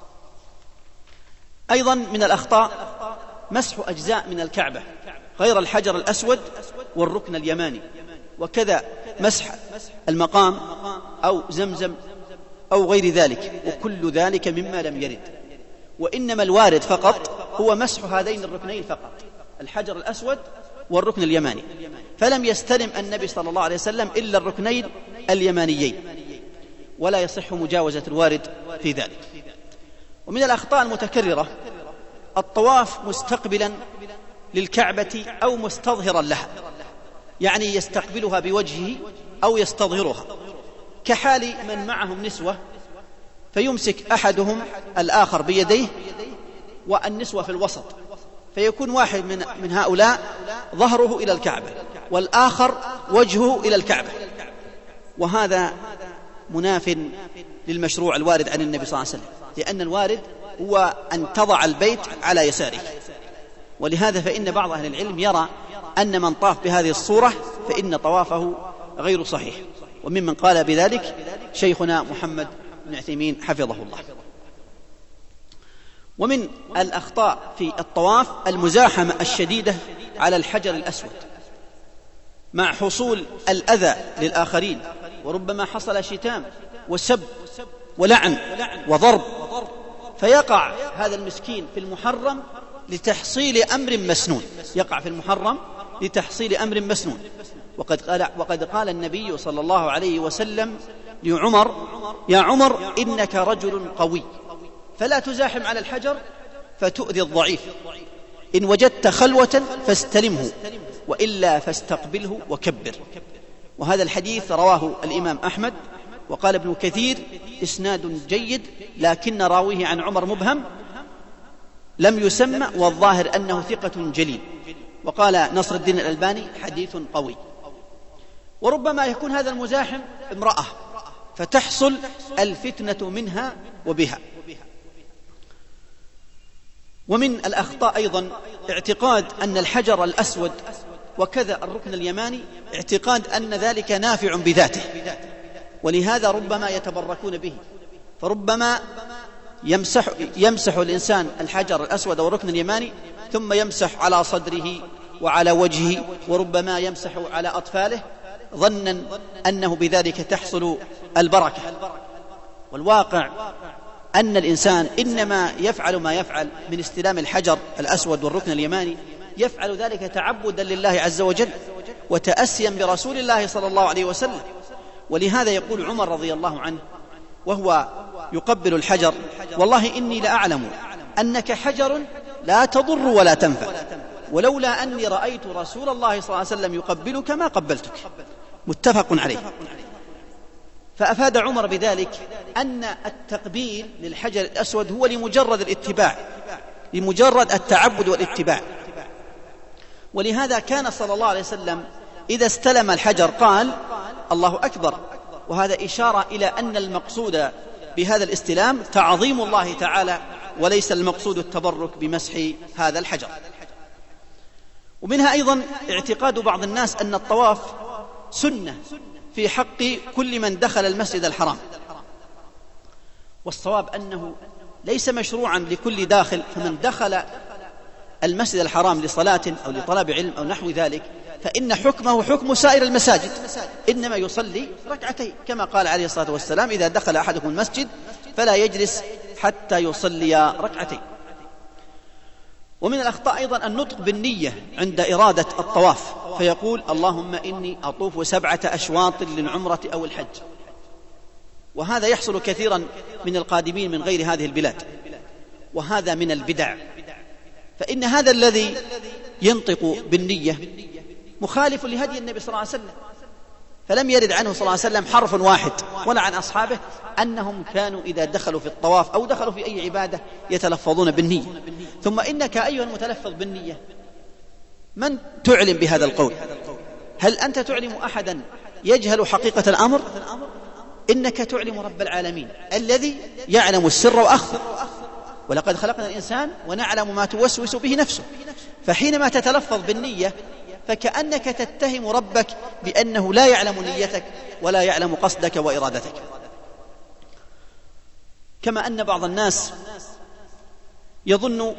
أيضا من الأخطاء مسح أجزاء من الكعبة غير الحجر الأسود والركن اليماني، وكذا مسح المقام أو زمزم أو غير ذلك، وكل ذلك مما لم يرد. وإنما الوارد فقط هو مسح هذين الركنين فقط، الحجر الأسود والركن اليماني، فلم يستلم النبي صلى الله عليه وسلم إلا الركنين اليمانيين، ولا يصح مجاوزة الوارد في ذلك. ومن الأخطاء المتكررة الطواف مستقبلا للكعبة أو مستظهرا لها، يعني يستقبلها بوجهه أو يستظهرها، كحال من معهم نسوة فيمسك أحدهم الآخر بيديه والنسوة في الوسط، فيكون واحد من هؤلاء ظهره إلى الكعبة والآخر وجهه إلى الكعبة، وهذا مناف للمشروع الوارد عن النبي صلى الله عليه وسلم، لأن الوارد هو أن تضع البيت على يساره. ولهذا فإن بعض أهل العلم يرى أن من طاف بهذه الصورة فإن طوافه غير صحيح، وممن قال بذلك شيخنا محمد بن عثيمين حفظه الله. ومن الأخطاء في الطواف المزاحمة الشديدة على الحجر الأسود مع حصول الأذى للآخرين، وربما حصل شتام وسب ولعن وضرب، فيقع هذا المسكين في المحرم لتحصيل أمر مسنون، يقع في المحرم لتحصيل أمر مسنون. وقد قال النبي صلى الله عليه وسلم لعمر: يا عمر إنك رجل قوي فلا تزاحم على الحجر فتؤذي الضعيف، إن وجدت خلوة فاستلمه وإلا فاستقبله وكبر. وهذا الحديث رواه الإمام أحمد، وقال ابن كثير إسناد جيد، لكن راويه عن عمر مبهم لم يسمى، والظاهر أنه ثقة جليل. وقال نصر الدين الألباني حديث قوي. وربما يكون هذا المزاحم امرأة فتحصل الفتنة منها وبها. ومن الأخطاء أيضا اعتقاد أن الحجر الأسود وكذا الركن اليماني اعتقاد أن ذلك نافع بذاته، ولهذا ربما يتبركون به، فربما يمسح الإنسان الحجر الأسود والركن اليماني ثم يمسح على صدره وعلى وجهه، وربما يمسح على أطفاله ظنا أنه بذلك تحصل البركة. والواقع أن الإنسان إنما يفعل ما يفعل من استلام الحجر الأسود والركن اليماني يفعل ذلك تعبدا لله عز وجل وتأسيا برسول الله صلى الله عليه وسلم. ولهذا يقول عمر رضي الله عنه وهو يقبل الحجر: والله إني لأعلم أنك حجر لا تضر ولا تنفع، ولولا أني رأيت رسول الله صلى الله عليه وسلم يقبلك ما قبلتك. متفق عليه. فأفاد عمر بذلك أن التقبيل للحجر الأسود هو لمجرد الاتباع، لمجرد التعبد والاتباع. ولهذا كان صلى الله عليه وسلم إذا استلم الحجر قال: الله أكبر، وهذا إشارة إلى أن المقصود بهذا الاستلام تعظيم الله تعالى، وليس المقصود التبرك بمسح هذا الحجر. ومنها أيضا اعتقاد بعض الناس أن الطواف سنة في حق كل من دخل المسجد الحرام، والصواب أنه ليس مشروعا لكل داخل، فمن دخل المسجد الحرام لصلاة أو لطلب علم أو نحو ذلك فإن حكمه حكم سائر المساجد، إنما يصلي ركعتين، كما قال عليه الصلاة والسلام: إذا دخل أحدكم المسجد فلا يجلس حتى يصلي ركعتين. ومن الأخطاء أيضا النطق بالنية عند إرادة الطواف، فيقول: اللهم إني أطوف 7 أشواط للعمرة أو الحج. وهذا يحصل كثيرا من القادمين من غير هذه البلاد، وهذا من البدع، فإن هذا الذي ينطق بالنية مخالف لهدي النبي صلى الله عليه وسلم، فلم يرد عنه صلى الله عليه وسلم حرف واحد ولا عن أصحابه أنهم كانوا إذا دخلوا في الطواف أو دخلوا في أي عبادة يتلفظون بالنية. ثم إنك أيها المتلفظ بالنية من تعلم بهذا القول؟ هل أنت تعلم أحدا يجهل حقيقة الأمر؟ إنك تعلم رب العالمين الذي يعلم السر وأخفى، ولقد خلقنا الإنسان ونعلم ما توسوس به نفسه. فحينما تتلفظ بالنية فكأنك تتهم ربك بأنه لا يعلم نيتك ولا يعلم قصدك وإرادتك. كما أن بعض الناس يظن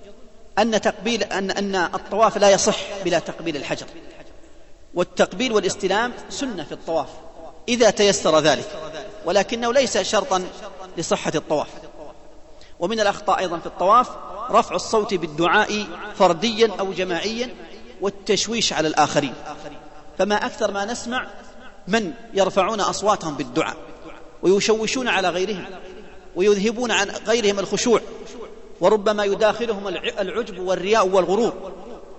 أن الطواف لا يصح بلا تقبيل الحجر، والتقبيل والاستلام سنة في الطواف إذا تيسر ذلك، ولكنه ليس شرطا لصحة الطواف. ومن الأخطاء أيضا في الطواف رفع الصوت بالدعاء فرديا أو جماعيا والتشويش على الآخرين، فما أكثر ما نسمع من يرفعون أصواتهم بالدعاء ويشوشون على غيرهم ويذهبون عن غيرهم الخشوع، وربما يداخلهم العجب والرياء والغرور.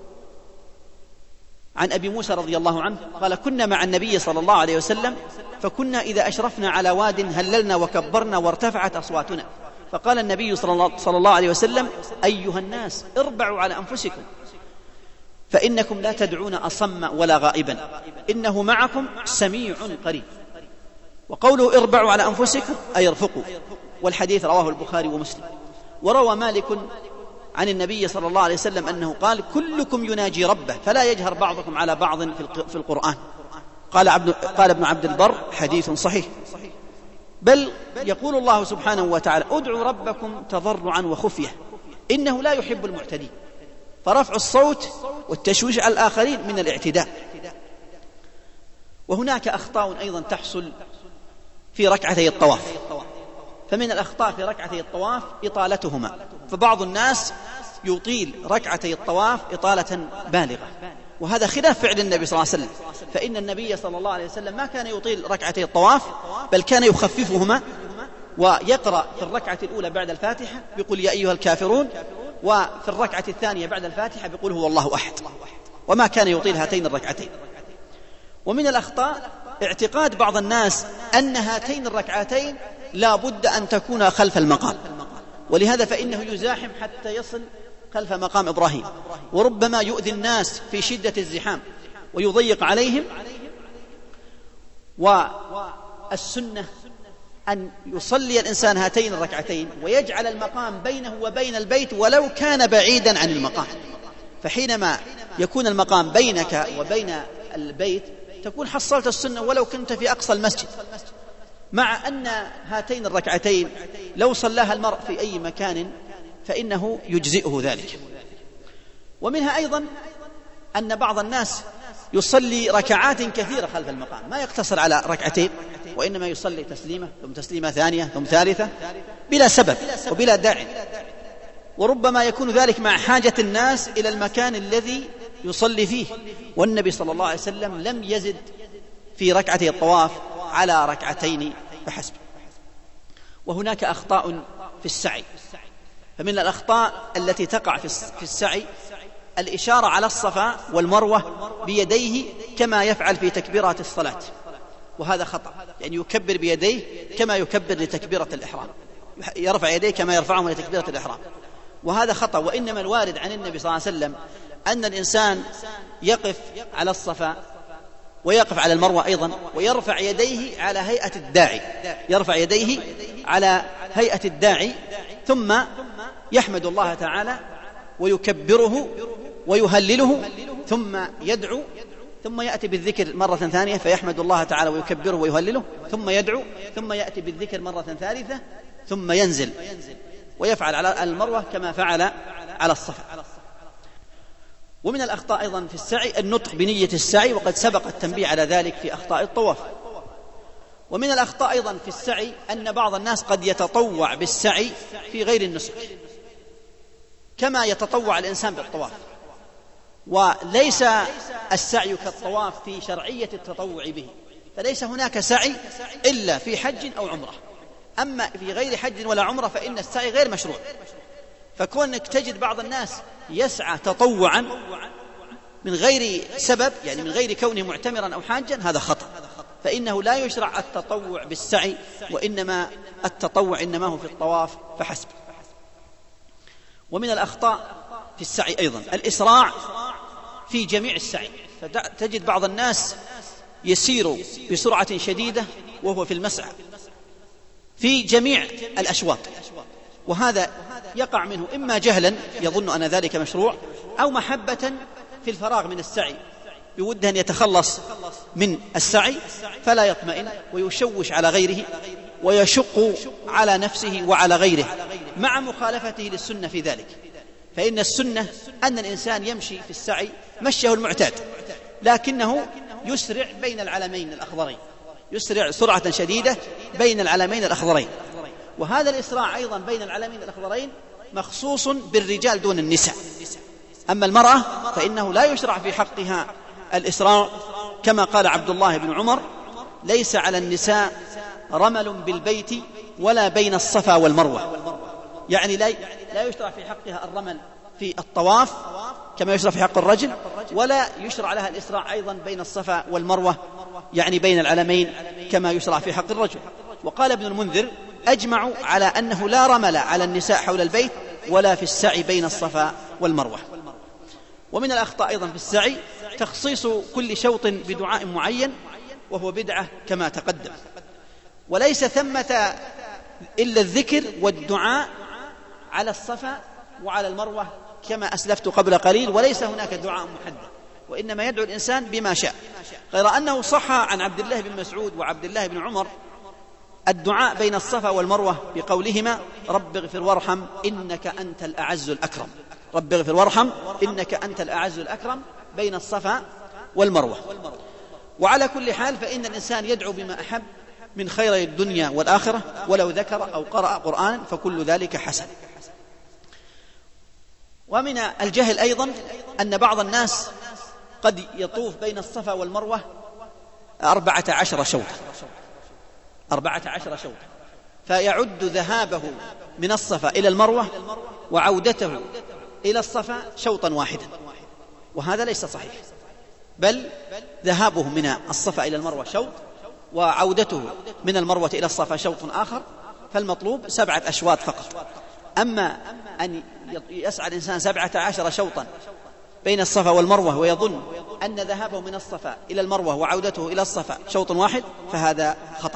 عن أبي موسى رضي الله عنه قال: كنا مع النبي صلى الله عليه وسلم فكنا إذا أشرفنا على واد هللنا وكبرنا وارتفعت أصواتنا، فقال النبي صلى الله عليه وسلم: أيها الناس اربعوا على أنفسكم فإنكم لا تدعون أصم ولا غائبا، إنه معكم سميع قريب. وقوله اربعوا على أنفسكم أي ارفقوا، والحديث رواه البخاري ومسلم. وروى مالك عن النبي صلى الله عليه وسلم أنه قال: كلكم يناجي ربه فلا يجهر بعضكم على بعض في القرآن. قال ابن عبد البر: حديث صحيح. بل يقول الله سبحانه وتعالى: ادعوا ربكم تضرعا وخفية إنه لا يحب المعتدين. فرفع الصوت والتشويش على الآخرين من الاعتداء. وهناك أخطاء أيضا تحصل في ركعتي الطواف، فمن الأخطاء في ركعتي الطواف إطالتهما، فبعض الناس يطيل ركعتي الطواف إطالة بالغة، وهذا خلاف فعل النبي صلى الله عليه وسلم، فإن النبي صلى الله عليه وسلم ما كان يطيل ركعتي الطواف، بل كان يخففهما ويقرأ في الركعة الأولى بعد الفاتحة بقول يا أيها الكافرون، وفي الركعة الثانية بعد الفاتحة بقول هو الله أحد، وما كان يطيل هاتين الركعتين. ومن الأخطاء اعتقاد بعض الناس أن هاتين الركعتين لا بد أن تكون خلف المقام، ولهذا فإنه يزاحم حتى يصل خلف مقام إبراهيم، وربما يؤذي الناس في شدة الزحام ويضيق عليهم. والسنة أن يصلي الإنسان هاتين الركعتين ويجعل المقام بينه وبين البيت ولو كان بعيدا عن المقام، فحينما يكون المقام بينك وبين البيت تكون حصلت السنة ولو كنت في أقصى المسجد، مع أن هاتين الركعتين لو صلاها المرء في أي مكان فإنه يجزئه ذلك. ومنها أيضا أن بعض الناس يصلي ركعات كثيرة خلف المقام، ما يقتصر على ركعتين، وإنما يصلي تسليمة ثم تسليمة ثانية ثم ثالثة بلا سبب وبلا داعي، وربما يكون ذلك مع حاجة الناس إلى المكان الذي يصلي فيه، والنبي صلى الله عليه وسلم لم يزد في ركعتي الطواف على ركعتين فحسب. وهناك أخطاء في السعي، فمن الأخطاء التي تقع في السعي الإشارة على الصفا والمروة بيديه كما يفعل في تكبيرات الصلاة، وهذا خطأ، يعني يكبر بيديه كما يكبر لتكبيرة الإحرام، يرفع يديه كما يرفعهم لتكبيرة الإحرام، وهذا خطأ. وإنما الوارد عن النبي صلى الله عليه وسلم أن الإنسان يقف على الصفا ويقف على المروة أيضا ويرفع يديه على هيئة الداعي، يرفع يديه على هيئة الداعي، ثم يحمد الله تعالى ويكبره ويهلله، ثم يدعو، ثم يأتي بالذكر مرة ثانية فيحمد الله تعالى ويكبره ويهلله، ثم يدعو، ثم يأتي بالذكر مرة ثالثة، ثم ينزل ويفعل على المروة كما فعل على الصفا. ومن الأخطاء أيضا في السعي النطق بنية السعي، وقد سبق التنبيه على ذلك في أخطاء الطواف. ومن الأخطاء أيضا في السعي أن بعض الناس قد يتطوع بالسعي في غير النسك كما يتطوع الإنسان بالطواف، وليس السعي كالطواف في شرعية التطوع به، فليس هناك سعي إلا في حج أو عمرة، أما في غير حج ولا عمرة فإن السعي غير مشروع. فكونك تجد بعض الناس يسعى تطوعا من غير سبب، يعني من غير كونه معتمرا أو حاجا، هذا خطأ، فإنه لا يشرع التطوع بالسعي، وإنما التطوع إنما هو في الطواف فحسب. ومن الأخطاء في السعي أيضا الإسراع في جميع السعي، فتجد بعض الناس يسير بسرعة شديدة وهو في المسعى في جميع الأشواط، وهذا يقع منه إما جهلا يظن أن ذلك مشروع، أو محبة في الفراغ من السعي بوده أن يتخلص من السعي فلا يطمئن ويشوش على غيره ويشق على نفسه وعلى غيره، مع مخالفته للسنة في ذلك. فإن السنة أن الإنسان يمشي في السعي مشيه المعتاد، لكنه يسرع بين العلمين الأخضرين، يسرع سرعة شديدة بين العلمين الأخضرين. وهذا الإسراع أيضا بين العلمين الأخضرين مخصوص بالرجال دون النساء. أما المرأة فإنه لا يشرع في حقها الإسراع، كما قال عبد الله بن عمر: ليس على النساء رمل بالبيت ولا بين الصفا والمروة. يعني لا يشرع في حقها الرمل في الطواف كما يشرع في حق الرجل، ولا يشرع لها الإسراع أيضا بين الصفا والمروة، يعني بين العلمين، كما يشرع في حق الرجل. وقال ابن المنذر: أجمعوا على أنه لا رمل على النساء حول البيت ولا في السعي بين الصفا والمروة. ومن الأخطاء أيضا في السعي تخصيص كل شوط بدعاء معين، وهو بدعة كما تقدم، وليس ثمة إلا الذكر والدعاء على الصفا وعلى المروة كما أسلفت قبل قليل، وليس هناك دعاء محدد، وإنما يدعو الإنسان بما شاء. غير أنه صح عن عبد الله بن مسعود وعبد الله بن عمر الدعاء بين الصفا والمروة بقولهما: رب اغفر وارحم إنك أنت الأعز الأكرم، رب اغفر وارحم إنك أنت الأعز الأكرم، بين الصفا والمروة. وعلى كل حال فإن الإنسان يدعو بما أحب من خير الدنيا والآخرة، ولو ذكر أو قرأ قرآنا فكل ذلك حسن. ومن الجهل أيضا أن بعض الناس قد يطوف بين الصفا والمروة 14 شوطا، 14 شوطا، فيعد ذهابه من الصفا إلى المروة وعودته إلى الصفا شوطا واحدا، وهذا ليس صحيح، بل ذهابه من الصفا إلى المروة شوط، وعودته من المروة إلى الصفا شوط آخر، فالمطلوب 7 أشواط فقط. أما أن يسعى الإنسان 17 شوطا بين الصفا والمروة ويظن أن ذهابه من الصفا إلى المروة وعودته إلى الصفا شوط واحد، فهذا خطأ.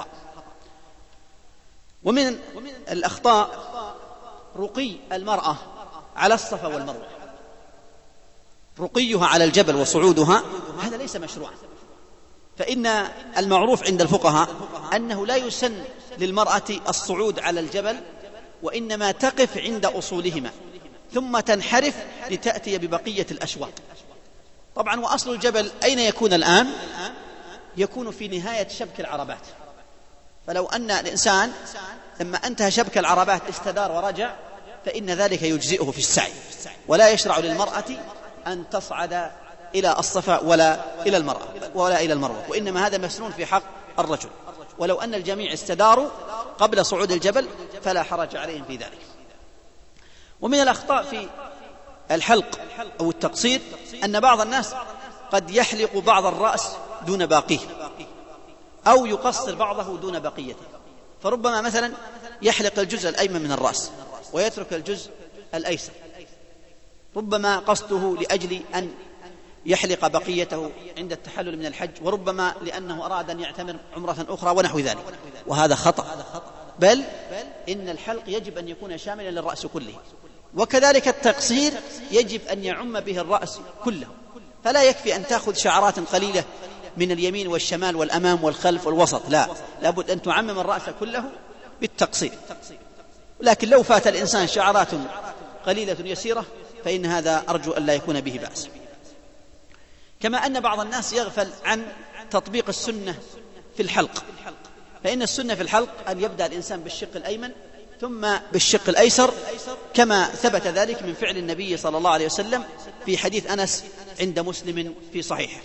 ومن الأخطاء رقي المرأة على الصفا والمروة، رقيها على الجبل وصعودها، هذا ليس مشروعا، فإن المعروف عند الفقهاء أنه لا يسن للمرأة الصعود على الجبل، وإنما تقف عند أصولهما ثم تنحرف لتأتي ببقية الأشواط. طبعا وأصل الجبل أين يكون الآن؟ يكون في نهاية شبك العربات، فلو أن الإنسان لما انتهى شبك العربات استدار ورجع فإن ذلك يجزئه في السعي، ولا يشرع للمرأة أن تصعد إلى الصفا ولا إلى المروة، وإنما هذا مسنون في حق الرجل. ولو أن الجميع استداروا قبل صعود الجبل فلا حرج عليهم في ذلك. ومن الأخطاء في الحلق أو التقصير أن بعض الناس قد يحلق بعض الرأس دون باقيه، أو يقصر بعضه دون بقيته، فربما مثلا يحلق الجزء الأيمن من الرأس ويترك الجزء الأيسر، ربما قصده لأجل أن يحلق بقيته عند التحلل من الحج، وربما لأنه أراد أن يعتمر عمرة أخرى ونحو ذلك، وهذا خطأ، بل إن الحلق يجب أن يكون شاملا للرأس كله. وكذلك التقصير يجب أن يعم به الرأس كله، فلا يكفي أن تأخذ شعرات قليلة من اليمين والشمال والأمام والخلف والوسط، لا، لابد أن تعمم الرأس كله بالتقصير. لكن لو فات الإنسان شعرات قليلة يسيرة فإن هذا أرجو أن لا يكون به بأس. كما أن بعض الناس يغفل عن تطبيق السنة في الحلق، فإن السنة في الحلق أن يبدأ الإنسان بالشق الأيمن ثم بالشق الأيسر، كما ثبت ذلك من فعل النبي صلى الله عليه وسلم في حديث أنس عند مسلم في صحيحه.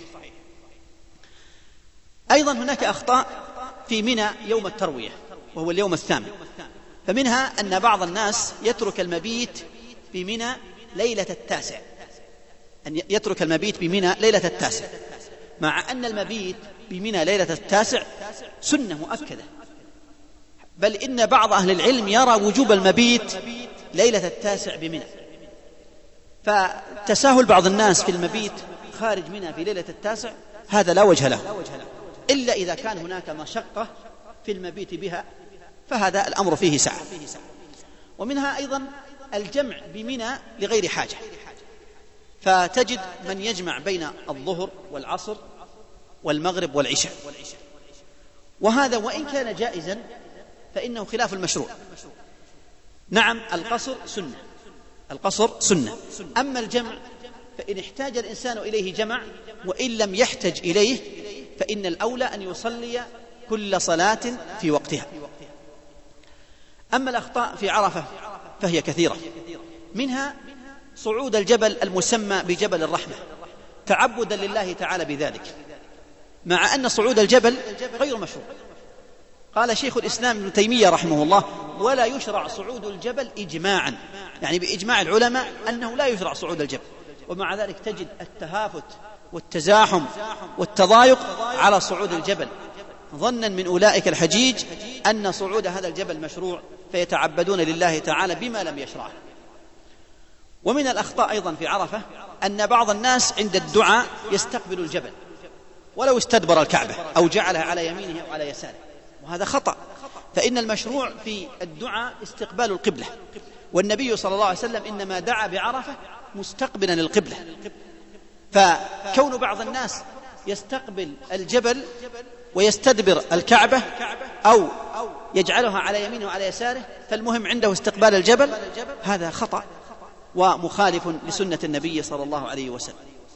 أيضا هناك أخطاء في منى يوم التروية وهو اليوم الثامن، فمنها أن بعض الناس يترك المبيت بمنى ليلة التاسع، أن يترك المبيت بمنى ليلة التاسع، مع أن المبيت بمنى ليلة التاسع سنة مؤكدة، بل إن بعض أهل العلم يرى وجوب المبيت ليلة التاسع بمنى. فتساهل بعض الناس في المبيت خارج منى في ليلة التاسع هذا لا وجه له، إلا إذا كان هناك مشقة في المبيت بها، فهذا الأمر فيه سعة. ومنها أيضا الجمع بمنى لغير حاجة، فتجد من يجمع بين الظهر والعصر والمغرب والعشاء، وهذا وإن كان جائزا فإنه خلاف المشروع. نعم القصر سنة، القصر سنة، أما الجمع فإن احتاج الإنسان إليه جمع، وإن لم يحتج إليه فإن الأولى أن يصلي كل صلاة في وقتها. أما الأخطاء في عرفة فهي كثيرة، منها صعود الجبل المسمى بجبل الرحمة تعبدا لله تعالى بذلك، مع أن صعود الجبل غير مشروع. قال شيخ الإسلام ابن تيمية رحمه الله: ولا يشرع صعود الجبل إجماعا، يعني بإجماع العلماء أنه لا يشرع صعود الجبل، ومع ذلك تجد التهافت والتزاحم والتضايق على صعود الجبل، ظنا من أولئك الحجيج أن صعود هذا الجبل مشروع، فيتعبدون لله تعالى بما لم يشرعه. ومن الأخطاء أيضا في عرفة أن بعض الناس عند الدعاء يستقبل الجبل ولو استدبر الكعبة أو جعلها على يمينه أو على يساره، وهذا خطأ، فإن المشروع في الدعاء استقبال القبلة، والنبي صلى الله عليه وسلم إنما دعا بعرفة مستقبلا القبلة، فكون بعض الناس يستقبل الجبل ويستدبر الكعبة أو يجعلها على يمينه وعلى يساره، فالمهم عنده استقبال الجبل، هذا خطأ ومخالف لسنة النبي صلى الله عليه وسلم.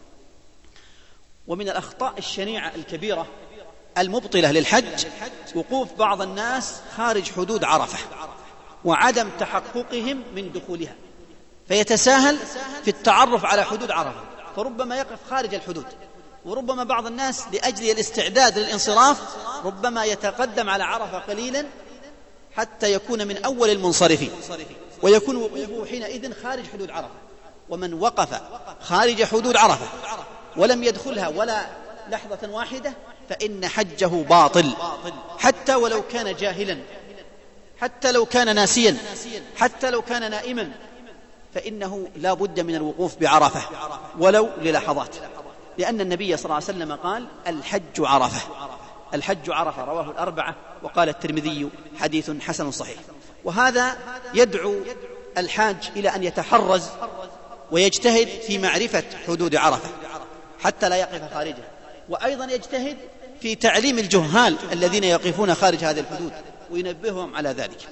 ومن الأخطاء الشنيعة الكبيرة المبطلة للحج وقوف بعض الناس خارج حدود عرفة وعدم تحققهم من دخولها، فيتساهل في التعرف على حدود عرفة، فربما يقف خارج الحدود، وربما بعض الناس لأجل الاستعداد للانصراف ربما يتقدم على عرفة قليلا حتى يكون من أول المنصرفين، ويكون وقوفه حينئذ خارج حدود عرفة. ومن وقف خارج حدود عرفة ولم يدخلها ولا لحظة واحدة فإن حجه باطل، حتى ولو كان جاهلا، حتى لو كان ناسيا، حتى لو كان نائما، فإنه لا بد من الوقوف بعرفة ولو للحظات، لأن النبي صلى الله عليه وسلم قال: الحج عرفة، الحج عرفة، رواه الأربعة، وقال الترمذي: حديث حسن صحيح. وهذا يدعو الحاج إلى أن يتحرز ويجتهد في معرفة حدود عرفة حتى لا يقف خارجها، وأيضا يجتهد في تعليم الجهال الذين يقفون خارج هذه الحدود وينبههم على ذلك.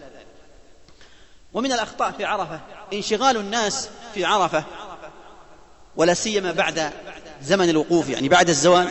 ومن الأخطاء في عرفة انشغال الناس في عرفة، ولا سيما بعد زمن الوقوف، يعني بعد الزوال،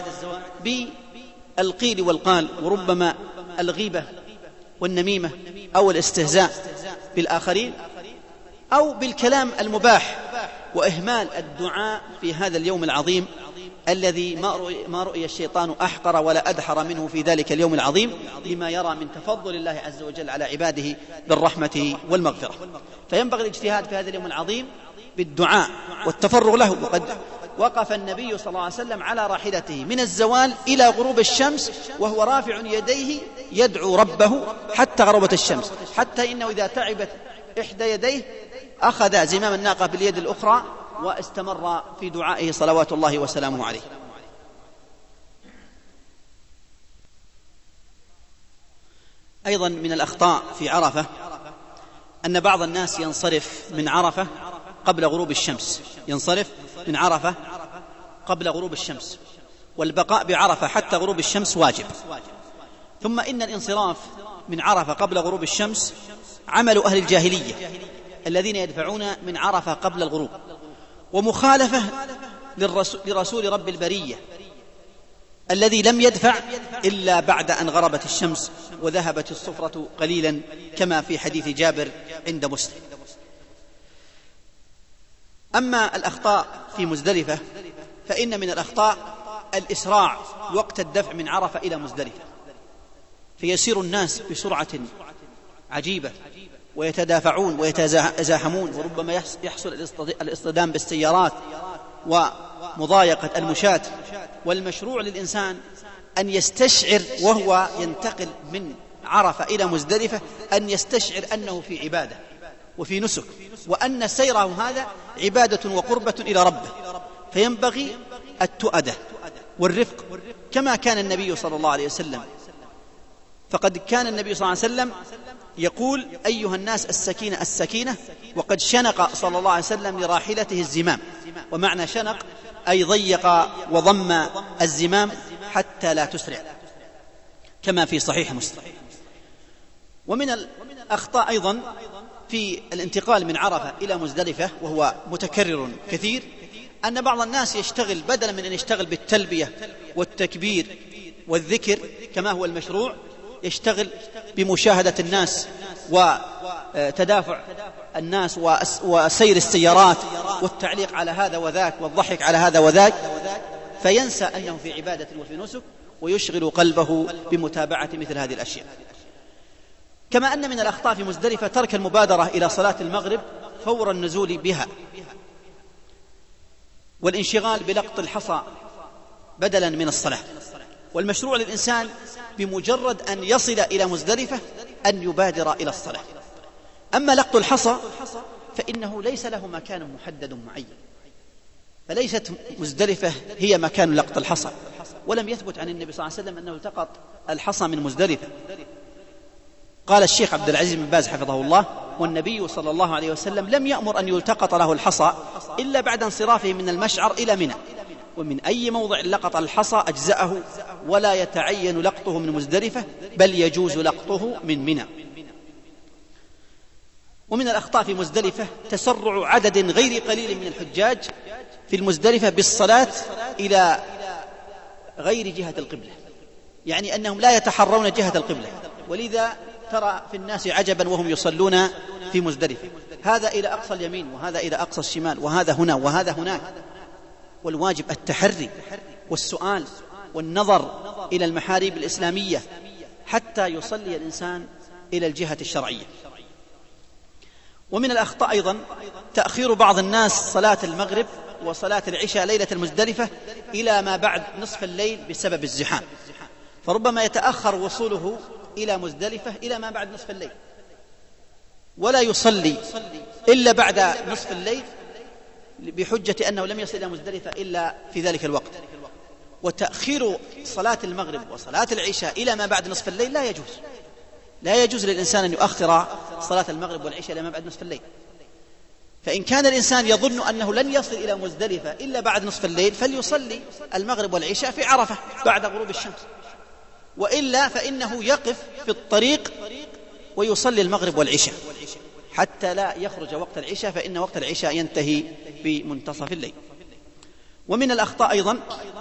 بالقيل والقال، وربما الغيبة والنميمة أو الاستهزاء بالآخرين، أو بالكلام المباح، وإهمال الدعاء في هذا اليوم العظيم الذي ما رؤي الشيطان أحقر ولا أدحر منه في ذلك اليوم العظيم، لما يرى من تفضل الله عز وجل على عباده بالرحمة والمغفرة. فينبغي الاجتهاد في هذا اليوم العظيم بالدعاء والتفرغ له. وقد وقف النبي صلى الله عليه وسلم على راحلته من الزوال إلى غروب الشمس وهو رافع يديه يدعو ربه حتى غربت الشمس، حتى إنه إذا تعبت إحدى يديه أخذ زمام الناقة باليد الأخرى واستمر في دعائه صلوات الله وسلامه عليه. أيضا من الأخطاء في عرفة أن بعض الناس ينصرف من عرفة قبل غروب الشمس، ينصرف من عرفة قبل غروب الشمس، والبقاء بعرفة حتى غروب الشمس واجب. ثم إن الانصراف من عرفة قبل غروب الشمس عمل أهل الجاهلية الذين يدفعون من عرفة قبل الغروب، ومخالفة لرسول رب البرية الذي لم يدفع إلا بعد أن غربت الشمس وذهبت الصفرة قليلا، كما في حديث جابر عند مسلم. أما الأخطاء في مزدلفة فإن من الأخطاء الإسراع وقت الدفع من عرفة إلى مزدلفة، فيسير الناس بسرعة عجيبة ويتدافعون ويتزاحمون، وربما يحصل الاصطدام بالسيارات ومضايقة المشاة. والمشروع للإنسان أن يستشعر وهو ينتقل من عرفة إلى مزدلفة أن يستشعر أنه في عبادة وفي نسك، وأن سيره هذا عبادة وقربة إلى ربه، فينبغي التؤدة والرفق كما كان النبي صلى الله عليه وسلم. فقد كان النبي صلى الله عليه وسلم يقول: أيها الناس السكينة السكينة، وقد شنق صلى الله عليه وسلم لراحلته الزمام. ومعنى شنق أي ضيق وضم الزمام حتى لا تسرع، كما في صحيح مسلم. ومن الأخطاء أيضا في الانتقال من عرفة إلى مزدلفة، وهو متكرر كثير، أن بعض الناس يشتغل بدلا من أن يشتغل بالتلبية والتكبير والذكر كما هو المشروع، يشتغل بمشاهدة الناس وتدافع الناس وسير السيارات والتعليق على هذا وذاك والضحك على هذا وذاك، فينسى أنه في عبادة وفي نسك، ويشغل قلبه بمتابعة مثل هذه الأشياء. كما أن من الأخطاء في مزدلفة ترك المبادرة إلى صلاة المغرب فور النزول بها، والانشغال بلقط الحصى بدلا من الصلاة. والمشروع للإنسان بمجرد أن يصل إلى مزدلفة أن يبادر إلى الصلاة. أما لقط الحصى فإنه ليس له مكان محدد معين، فليست مزدلفة هي مكان لقط الحصى، ولم يثبت عن النبي صلى الله عليه وسلم أنه التقط الحصى من مزدلفة. قال الشيخ عبد العزيز بن باز حفظه الله: والنبي صلى الله عليه وسلم لم يأمر أن يلتقط له الحصى إلا بعد انصرافه من المشعر إلى منى، ومن أي موضع لقط الحصى أجزأه، ولا يتعين لقطه من مزدلفة، بل يجوز لقطه من منى. ومن الأخطاء في مزدلفة تسرع عدد غير قليل من الحجاج في المزدلفة بالصلاة إلى غير جهة القبلة، يعني أنهم لا يتحرون جهة القبلة، ولذا ترى في الناس عجبا وهم يصلون في مزدلفة، هذا إلى أقصى اليمين وهذا إلى أقصى الشمال وهذا هنا وهذا هناك. والواجب التحري والسؤال والنظر إلى المحاريب الإسلامية حتى يصلي الإنسان إلى الجهة الشرعية. ومن الأخطاء أيضا تأخير بعض الناس صلاة المغرب وصلاة العشاء ليلة المزدلفة إلى ما بعد نصف الليل بسبب الزحام، فربما يتأخر وصوله إلى مزدلفة إلى ما بعد نصف الليل، ولا يصلي إلا بعد نصف الليل بحجة أنه لم يصل إلى مزدلفة إلا في ذلك الوقت. وتأخير صلاة المغرب وصلاة العشاء إلى ما بعد نصف الليل لا يجوز للإنسان أن يؤخر صلاة المغرب والعشاء إلى ما بعد نصف الليل. فإن كان الإنسان يظن أنه لن يصل إلى مزدلفة إلا بعد نصف الليل فليصلي المغرب والعشاء في عرفة بعد غروب الشمس، وإلا فإنه يقف في الطريق ويصلي المغرب والعشاء حتى لا يخرج وقت العشاء، فإن وقت العشاء ينتهي بمنتصف الليل. ومن الأخطاء أيضا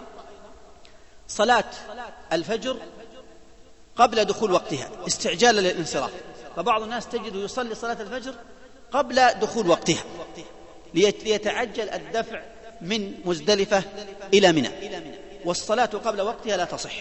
صلاة الفجر قبل دخول وقتها استعجالا للانصراف، فبعض الناس تجد يصلي صلاة الفجر قبل دخول وقتها ليتعجل الدفع من مزدلفة إلى منى، والصلاة قبل وقتها لا تصح.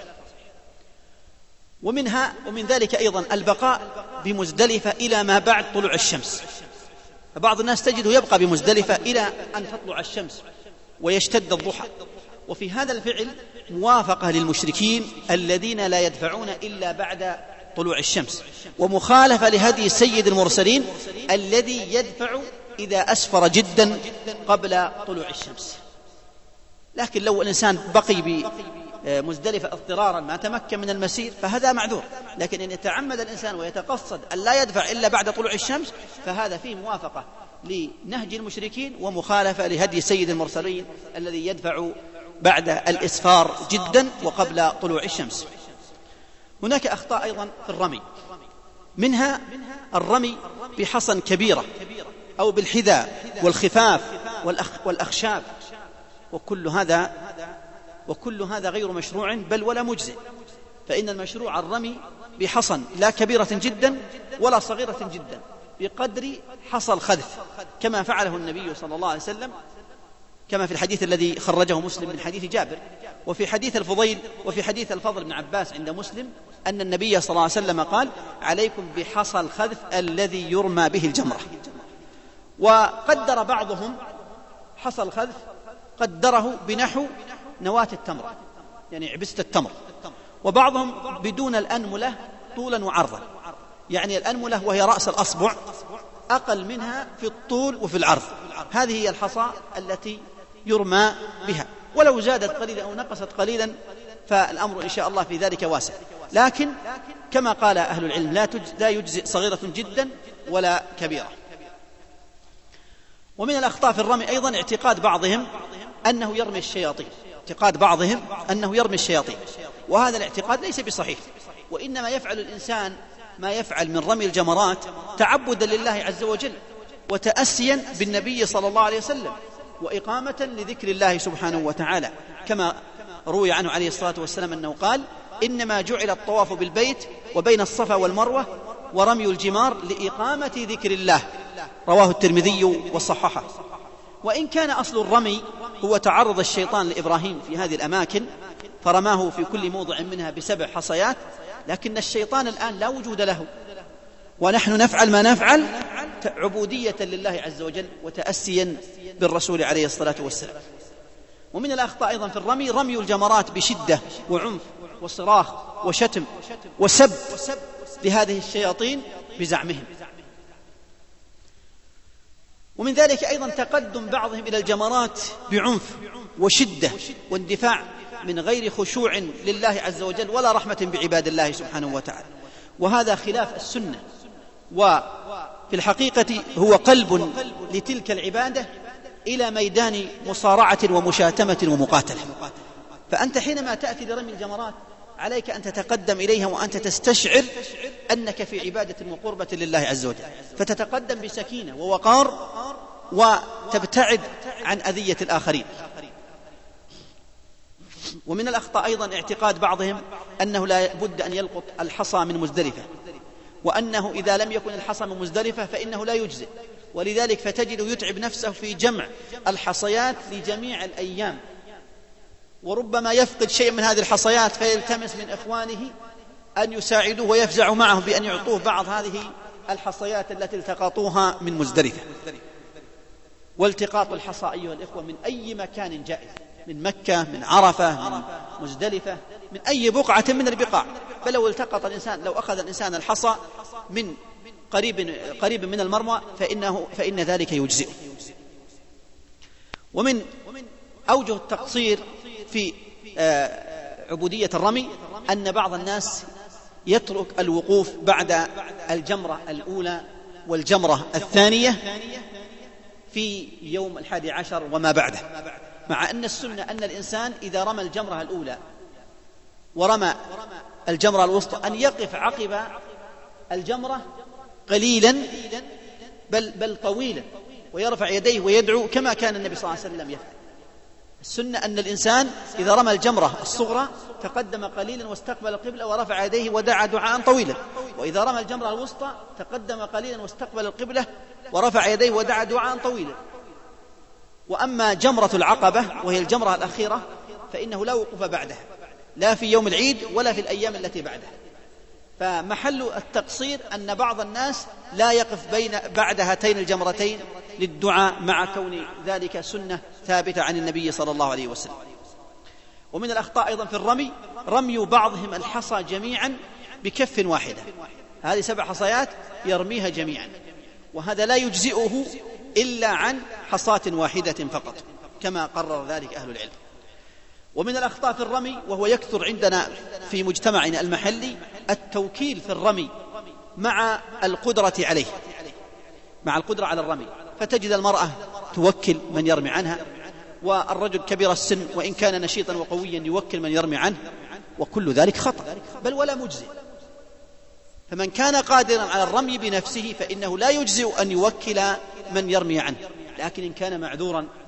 ومن ذلك أيضا البقاء بمزدلفة إلى ما بعد طلوع الشمس، فبعض الناس تجده يبقى بمزدلفة إلى أن تطلع الشمس ويشتد الضحى، وفي هذا الفعل موافقة للمشركين الذين لا يدفعون إلا بعد طلوع الشمس، ومخالفة لهدي سيد المرسلين الذي يدفع إذا أسفر جدا قبل طلوع الشمس. لكن لو الإنسان بقي بمزدلفة اضطرارا ما تمكن من المسير فهذا معذور، لكن إن يتعمد الإنسان ويتقصد أن لا يدفع إلا بعد طلوع الشمس فهذا فيه موافقة لنهج المشركين ومخالفة لهدي سيد المرسلين الذي يدفع بعد الإسفار جدا وقبل طلوع الشمس. هناك أخطاء أيضا في الرمي، منها الرمي بحصن كبيرة أو بالحذاء والخفاف والأخشاب، وكل هذا غير مشروع بل ولا مجزئ، فإن المشروع الرمي بحصن لا كبيرة جدا ولا صغيرة جدا، بقدر حصى الخذف، كما فعله النبي صلى الله عليه وسلم، كما في الحديث الذي خرجه مسلم من حديث جابر، وفي حديث الفضيل، وفي حديث الفضل بن عباس عند مسلم أن النبي صلى الله عليه وسلم قال: عليكم بحصى الخذف الذي يرمى به الجمرة. وقدر بعضهم حصى الخذف، قدره بنحو نواة التمر، يعني عبسة التمر، وبعضهم بدون الأنملة طولا وعرضا، يعني الأنملة وهي رأس الأصبع أقل منها في الطول وفي العرض، هذه هي الحصى التي يرمى بها، ولو زادت قليلا أو نقصت قليلا فالأمر إن شاء الله في ذلك واسع، لكن كما قال أهل العلم لا يجزئ صغيرة جدا ولا كبيرة. ومن الأخطاء في الرمي أيضا اعتقاد بعضهم أنه يرمي الشياطين، وهذا الاعتقاد ليس بصحيح، وإنما يفعل الإنسان ما يفعل من رمي الجمرات تعبدا لله عز وجل، وتأسيا بالنبي صلى الله عليه وسلم، وإقامة لذكر الله سبحانه وتعالى، كما روي عنه عليه الصلاة والسلام أنه قال: إنما جعل الطواف بالبيت وبين الصفا والمروة ورمي الجمار لإقامة ذكر الله، رواه الترمذي وصححه. وإن كان أصل الرمي هو تعرض الشيطان لإبراهيم في هذه الأماكن فرماه في كل موضع منها ب7 حصيات، لكن الشيطان الآن لا وجود له، ونحن نفعل ما نفعل عبودية لله عز وجل وتأسيا بالرسول عليه الصلاة والسلام. ومن الأخطاء أيضا في الرمي رمي الجمرات بشدة وعنف وصراخ وشتم وسب لهذه الشياطين بزعمهم. ومن ذلك أيضا تقدم بعضهم إلى الجمرات بعنف وشدة واندفاع من غير خشوع لله عز وجل ولا رحمة بعباد الله سبحانه وتعالى، وهذا خلاف السنة، وفي الحقيقة هو قلب لتلك العبادة إلى ميدان مصارعة ومشاتمة ومقاتلة. فأنت حينما تأتي لرمي الجمرات عليك أن تتقدم إليها وأنت تستشعر أنك في عبادة وقربة لله عز وجل، فتتقدم بسكينة ووقار وتبتعد عن أذية الآخرين. ومن الأخطاء أيضا اعتقاد بعضهم أنه لا بد أن يلقط الحصى من مزدلفة، وأنه إذا لم يكن الحصى من مزدلفة فإنه لا يجزئ، ولذلك فتجد يتعب نفسه في جمع الحصيات لجميع الأيام، وربما يفقد شيء من هذه الحصيات فيلتمس من إخوانه أن يساعدوه ويفزعوا معهم بأن يعطوه بعض هذه الحصيات التي التقطوها من مزدلفة. والتقاط الحصى أيها الإخوة من أي مكان جائز، من مكة، من عرفة، من مزدلفة، من أي بقعة من البقاع، فلو التقط الإنسان، لو أخذ الإنسان الحصى من قريب من المرمى فإن ذلك يجزئ. ومن أوجه التقصير في عبودية الرمي أن بعض الناس يترك الوقوف بعد الجمرة الأولى والجمرة الثانية في يوم 11 وما بعده، مع أن السنة أن الإنسان إذا رمى الجمرة الأولى ورمى الجمرة الوسطى أن يقف عقب الجمرة قليلا بل طويلا، ويرفع يديه ويدعو كما كان النبي صلى الله عليه وسلم يفعل. السنة أن الإنسان إذا رمى الجمرة الصغرى تقدم قليلا واستقبل القبلة ورفع يديه ودعا دعاء طويلا، وإذا رمى الجمرة الوسطى تقدم قليلا واستقبل القبلة ورفع يديه ودعا دعاء طويلا. وأما جمرة العقبة وهي الجمرة الأخيرة فإنه لا وقوف بعدها، لا في يوم العيد ولا في الأيام التي بعدها. فمحل التقصير أن بعض الناس لا يقف بعد هاتين الجمرتين للدعاء، مع كون ذلك سنة ثابتة عن النبي صلى الله عليه وسلم. ومن الأخطاء أيضا في الرمي رمي بعضهم الحصى جميعا بكف واحدة، هذه 7 حصيات يرميها جميعا، وهذا لا يجزئه إلا عن حصاة واحدة فقط، كما قرر ذلك أهل العلم. ومن الأخطاء في الرمي وهو يكثر عندنا في مجتمعنا المحلي التوكيل في الرمي مع القدرة عليه، مع القدرة على الرمي، فتجد المرأة توكل من يرمي عنها، والرجل كبير السن وإن كان نشيطا وقويا يوكل من يرمي عنه، وكل ذلك خطأ بل ولا مجزئ. فمن كان قادرا على الرمي بنفسه فإنه لا يجزئ أن يوكل من يرمي عنه، لكن إن كان معذورا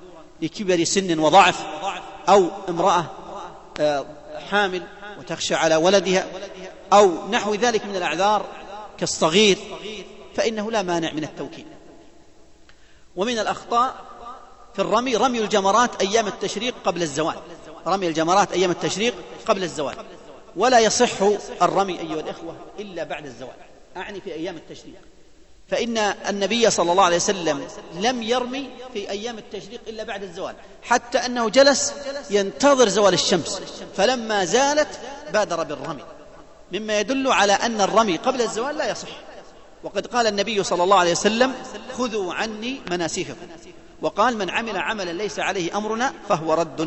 لكبر سن وضعف، أو امرأة حامل وتخشى على ولدها، أو نحو ذلك من الأعذار كالصغير، فإنه لا مانع من التوكيل. ومن الأخطاء في الرمي رمي الجمرات أيام التشريق قبل الزوال، رمي الجمرات أيام التشريق قبل الزوال، ولا يصح الرمي أيها الإخوة إلا بعد الزوال، أعني في أيام التشريق، فإن النبي صلى الله عليه وسلم لم يرمي في أيام التشريق إلا بعد الزوال، حتى أنه جلس ينتظر زوال الشمس، فلما زالت بادر بالرمي، مما يدل على أن الرمي قبل الزوال لا يصح. وقد قال النبي صلى الله عليه وسلم: خذوا عني مناسككم، وقال: من عمل عملا ليس عليه أمرنا فهو رد.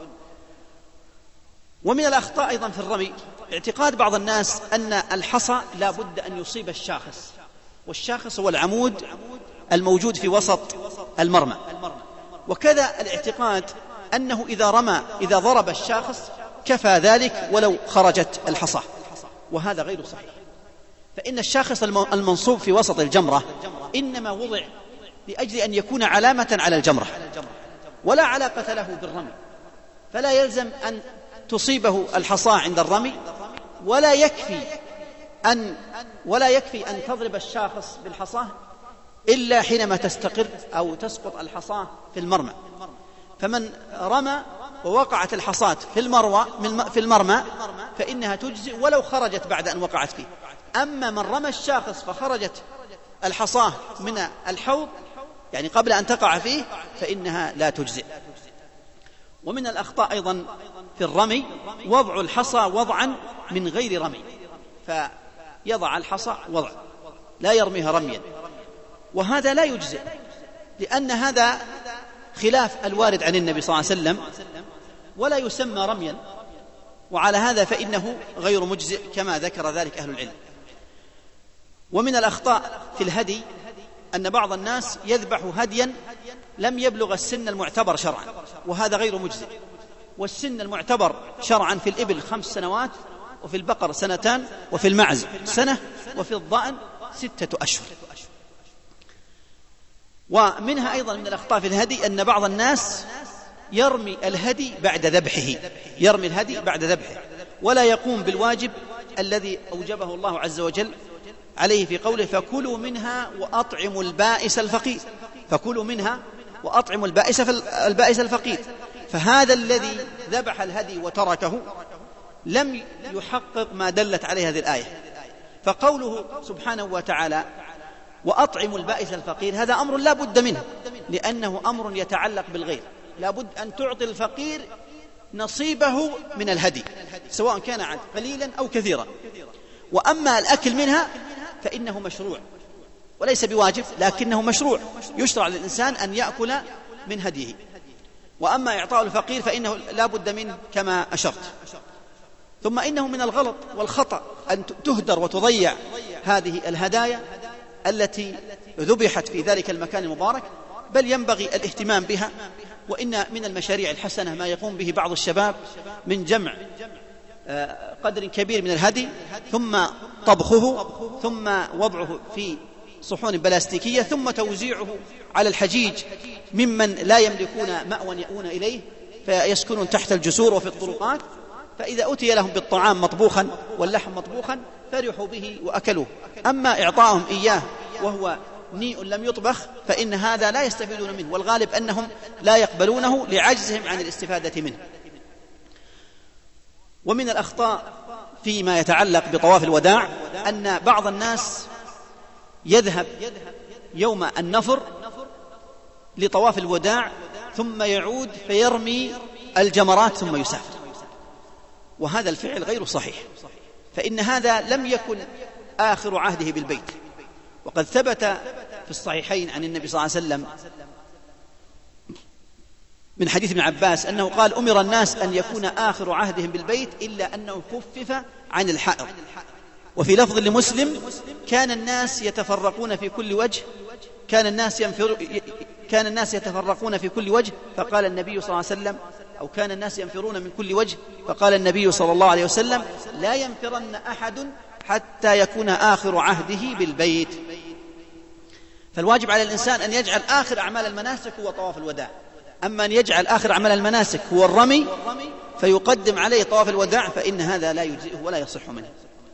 ومن الأخطاء أيضا في الرمي اعتقاد بعض الناس أن الحصى لا بد أن يصيب الشاخص، والشاخص هو العمود الموجود في وسط المرمى، وكذا الاعتقاد أنه إذا ضرب الشاخص كفى ذلك ولو خرجت الحصى، وهذا غير صحيح، فإن الشاخص المنصوب في وسط الجمرة إنما وضع لأجل أن يكون علامة على الجمرة، ولا علاقة له بالرمي، فلا يلزم أن تصيبه الحصى عند الرمي، ولا يكفي أن تضرب الشاخص بالحصى إلا حينما تستقر أو تسقط الحصى في المرمى. فمن رمى ووقعت الحصاة في المرمى فإنها تجزئ ولو خرجت بعد أن وقعت فيه. أما من رمى الشاخص فخرجت الحصاة من الحوض يعني قبل أن تقع فيه فإنها لا تجزئ. ومن الأخطاء أيضا في الرمي وضع الحصى وضعا من غير رمي، فيضع الحصى وضع لا يرميها رميا، وهذا لا يجزئ، لأن هذا خلاف الوارد عن النبي صلى الله عليه وسلم ولا يسمى رميا، وعلى هذا فإنه غير مجزئ كما ذكر ذلك أهل العلم. ومن الأخطاء في الهدي أن بعض الناس يذبح هديا لم يبلغ السن المعتبر شرعا، وهذا غير مجزئ. والسن المعتبر شرعا في الإبل 5 سنوات، وفي البقر 2 سنين، وفي المعز 1 سنة، وفي الضأن 6 أشهر. ومنها أيضا من الأخطاء في الهدي أن بعض الناس يرمي الهدي بعد ذبحه، ولا يقوم بالواجب الذي أوجبه الله عز وجل عليه في قوله: فكلوا منها وأطعموا البائس الفقير. فكلوا منها وأطعموا البائس الفقير. فهذا الذي ذبح الهدي وتركه لم يحقق ما دلت عليه هذه الآية. فقوله سبحانه وتعالى وأطعموا البائس الفقير هذا أمر لا بد منه، لأنه أمر يتعلق بالغير، لا بد أن تعطي الفقير نصيبه من الهدي سواء كان قليلا أو كثيرا. وأما الأكل منها فإنه مشروع وليس بواجب، لكنه مشروع، يشرع للإنسان أن يأكل من هديه. وأما إعطاء الفقير فإنه لا بد منه كما أشرت. ثم إنه من الغلط والخطأ أن تهدر وتضيع هذه الهدايا التي ذبحت في ذلك المكان المبارك، بل ينبغي الاهتمام بها. وإن من المشاريع الحسنة ما يقوم به بعض الشباب من جمع قدر كبير من الهدي ثم طبخه ثم وضعه في صحون بلاستيكية ثم توزيعه على الحجيج ممن لا يملكون مأوى يأوون إليه فيسكنون تحت الجسور وفي الطرقات، فإذا أتي لهم بالطعام مطبوخا واللحم مطبوخا فرحوا به وأكلوه. أما إعطاهم إياه وهو نيء لم يطبخ فإن هذا لا يستفيدون منه، والغالب أنهم لا يقبلونه لعجزهم عن الاستفادة منه. ومن الأخطاء فيما يتعلق بطواف الوداع أن بعض الناس يذهب يوم النفر لطواف الوداع ثم يعود فيرمي الجمرات ثم يسافر، وهذا الفعل غير صحيح، فإن هذا لم يكن آخر عهده بالبيت. وقد ثبت في الصحيحين عن النبي صلى الله عليه وسلم من حديث ابن عباس أنه قال: أمر الناس أن يكون آخر عهدهم بالبيت إلا أنه خفف عن الحائض. وفي لفظ لمسلم: كان الناس يتفرقون في كل وجه فقال النبي صلى الله عليه وسلم، أو كان الناس ينفرون من كل وجه فقال النبي صلى الله عليه وسلم: لا ينفرن أحد حتى يكون آخر عهده بالبيت. فالواجب على الإنسان أن يجعل آخر أعمال المناسك هو طواف الوداع. أما أن يجعل آخر أعمال المناسك هو الرمي فيقدم عليه طواف الوداع فإن هذا لا يجزئه ولا يصح منه.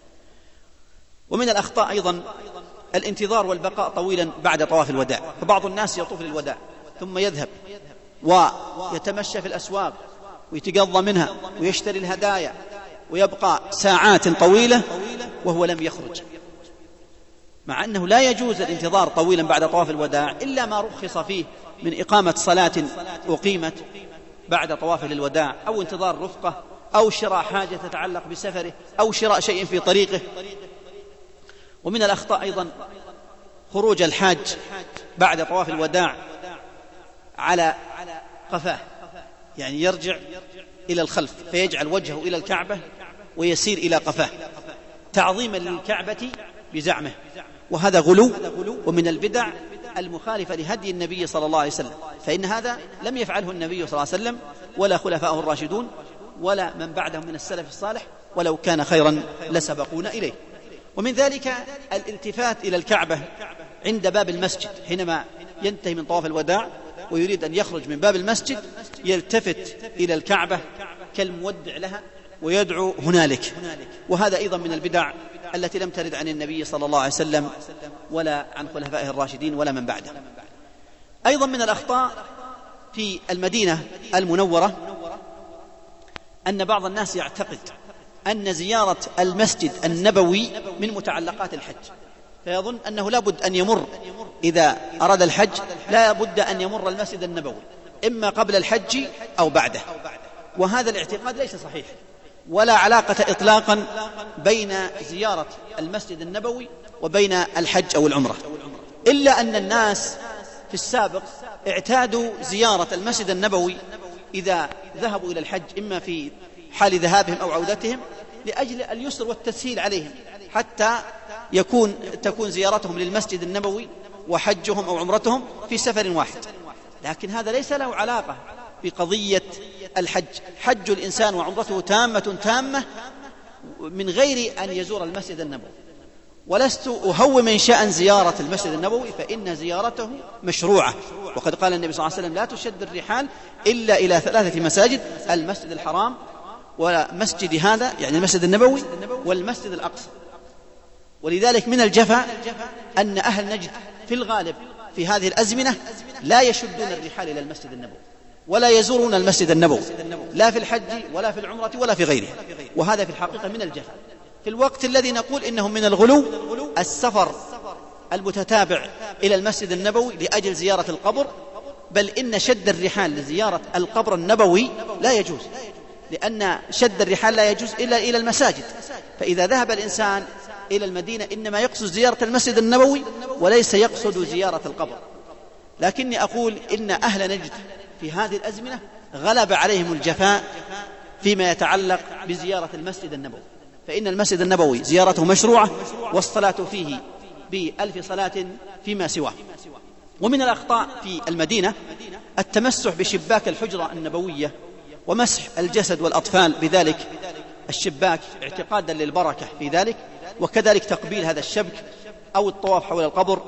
ومن الأخطاء أيضا الانتظار والبقاء طويلا بعد طواف الوداع، فبعض الناس يطوف للوداع ثم يذهب ويتمشى في الأسواق ويتقضى منها ويشتري الهدايا ويبقى ساعات طويلة وهو لم يخرج، مع أنه لا يجوز الانتظار طويلا بعد طواف الوداع إلا ما رخص فيه من إقامة صلاة أقيمت بعد طواف للوداع، أو انتظار رفقة، أو شراء حاجة تتعلق بسفره، أو شراء شيء في طريقه. ومن الأخطاء أيضا خروج الحاج بعد طواف الوداع على قفاه، يعني يرجع إلى الخلف فيجعل وجهه إلى الكعبة ويسير إلى قفاه تعظيما للكعبة بزعمه، وهذا غلو ومن البدع المخالفة لهدي النبي صلى الله عليه وسلم، فإن هذا لم يفعله النبي صلى الله عليه وسلم ولا خلفاؤه الراشدون ولا من بعدهم من السلف الصالح، ولو كان خيرا لسبقونا إليه. ومن ذلك الالتفات إلى الكعبة عند باب المسجد، حينما ينتهي من طواف الوداع ويريد أن يخرج من باب المسجد يلتفت إلى الكعبة كالمودع لها ويدعو هنالك، وهذا أيضا من البدع التي لم ترد عن النبي صلى الله عليه وسلم ولا عن خلفائه الراشدين ولا من بعده. أيضا من الأخطاء في المدينة المنورة أن بعض الناس يعتقد أن زيارة المسجد النبوي من متعلقات الحج، فيظن أنه لا بد أن يمر إذا أراد الحج لا بد أن يمر المسجد النبوي إما قبل الحج أو بعده، وهذا الاعتقاد ليس صحيح، ولا علاقة إطلاقا بين زيارة المسجد النبوي وبين الحج أو العمرة، إلا أن الناس في السابق اعتادوا زيارة المسجد النبوي إذا ذهبوا إلى الحج إما في حال ذهابهم أو عودتهم لأجل اليسر والتسهيل عليهم، حتى تكون زيارتهم للمسجد النبوي وحجهم أو عمرتهم في سفر واحد. لكن هذا ليس له علاقة بقضية الحج، حج الإنسان وعمرته تامة من غير أن يزور المسجد النبوي، ولست أهوم من شأن زيارة المسجد النبوي فإن زيارته مشروعة، وقد قال النبي صلى الله عليه وسلم لا تشد الرحال إلا إلى 3 مساجد: المسجد الحرام ومسجد هذا يعني المسجد النبوي والمسجد الأقصى. ولذلك من الجفا أن أهل نجد في الغالب في هذه الأزمنة لا يشدون الرحال إلى المسجد النبوي ولا يزورون المسجد النبوي لا في الحج ولا في العمرة ولا في غيرها، وهذا في الحقيقة من الجفا. في الوقت الذي نقول إنه من الغلو السفر المتتابع إلى المسجد النبوي لأجل زيارة القبر، بل إن شد الرحال لزيارة القبر النبوي لا يجوز، لأن شد الرحال لا يجوز إلا إلى المساجد، فإذا ذهب الإنسان إلى المدينة إنما يقصد زيارة المسجد النبوي وليس يقصد زيارة القبر. لكني أقول إن أهل نجد في هذه الأزمنة غلب عليهم الجفاء فيما يتعلق بزيارة المسجد النبوي، فإن المسجد النبوي زيارته مشروعة والصلاة فيه ب1000 صلاة فيما سواه. ومن الأخطاء في المدينة التمسح بشباك الحجرة النبوية ومسح الجسد والأطفال بذلك الشباك اعتقادا للبركة في ذلك، وكذلك تقبيل هذا الشبك أو الطواف حول القبر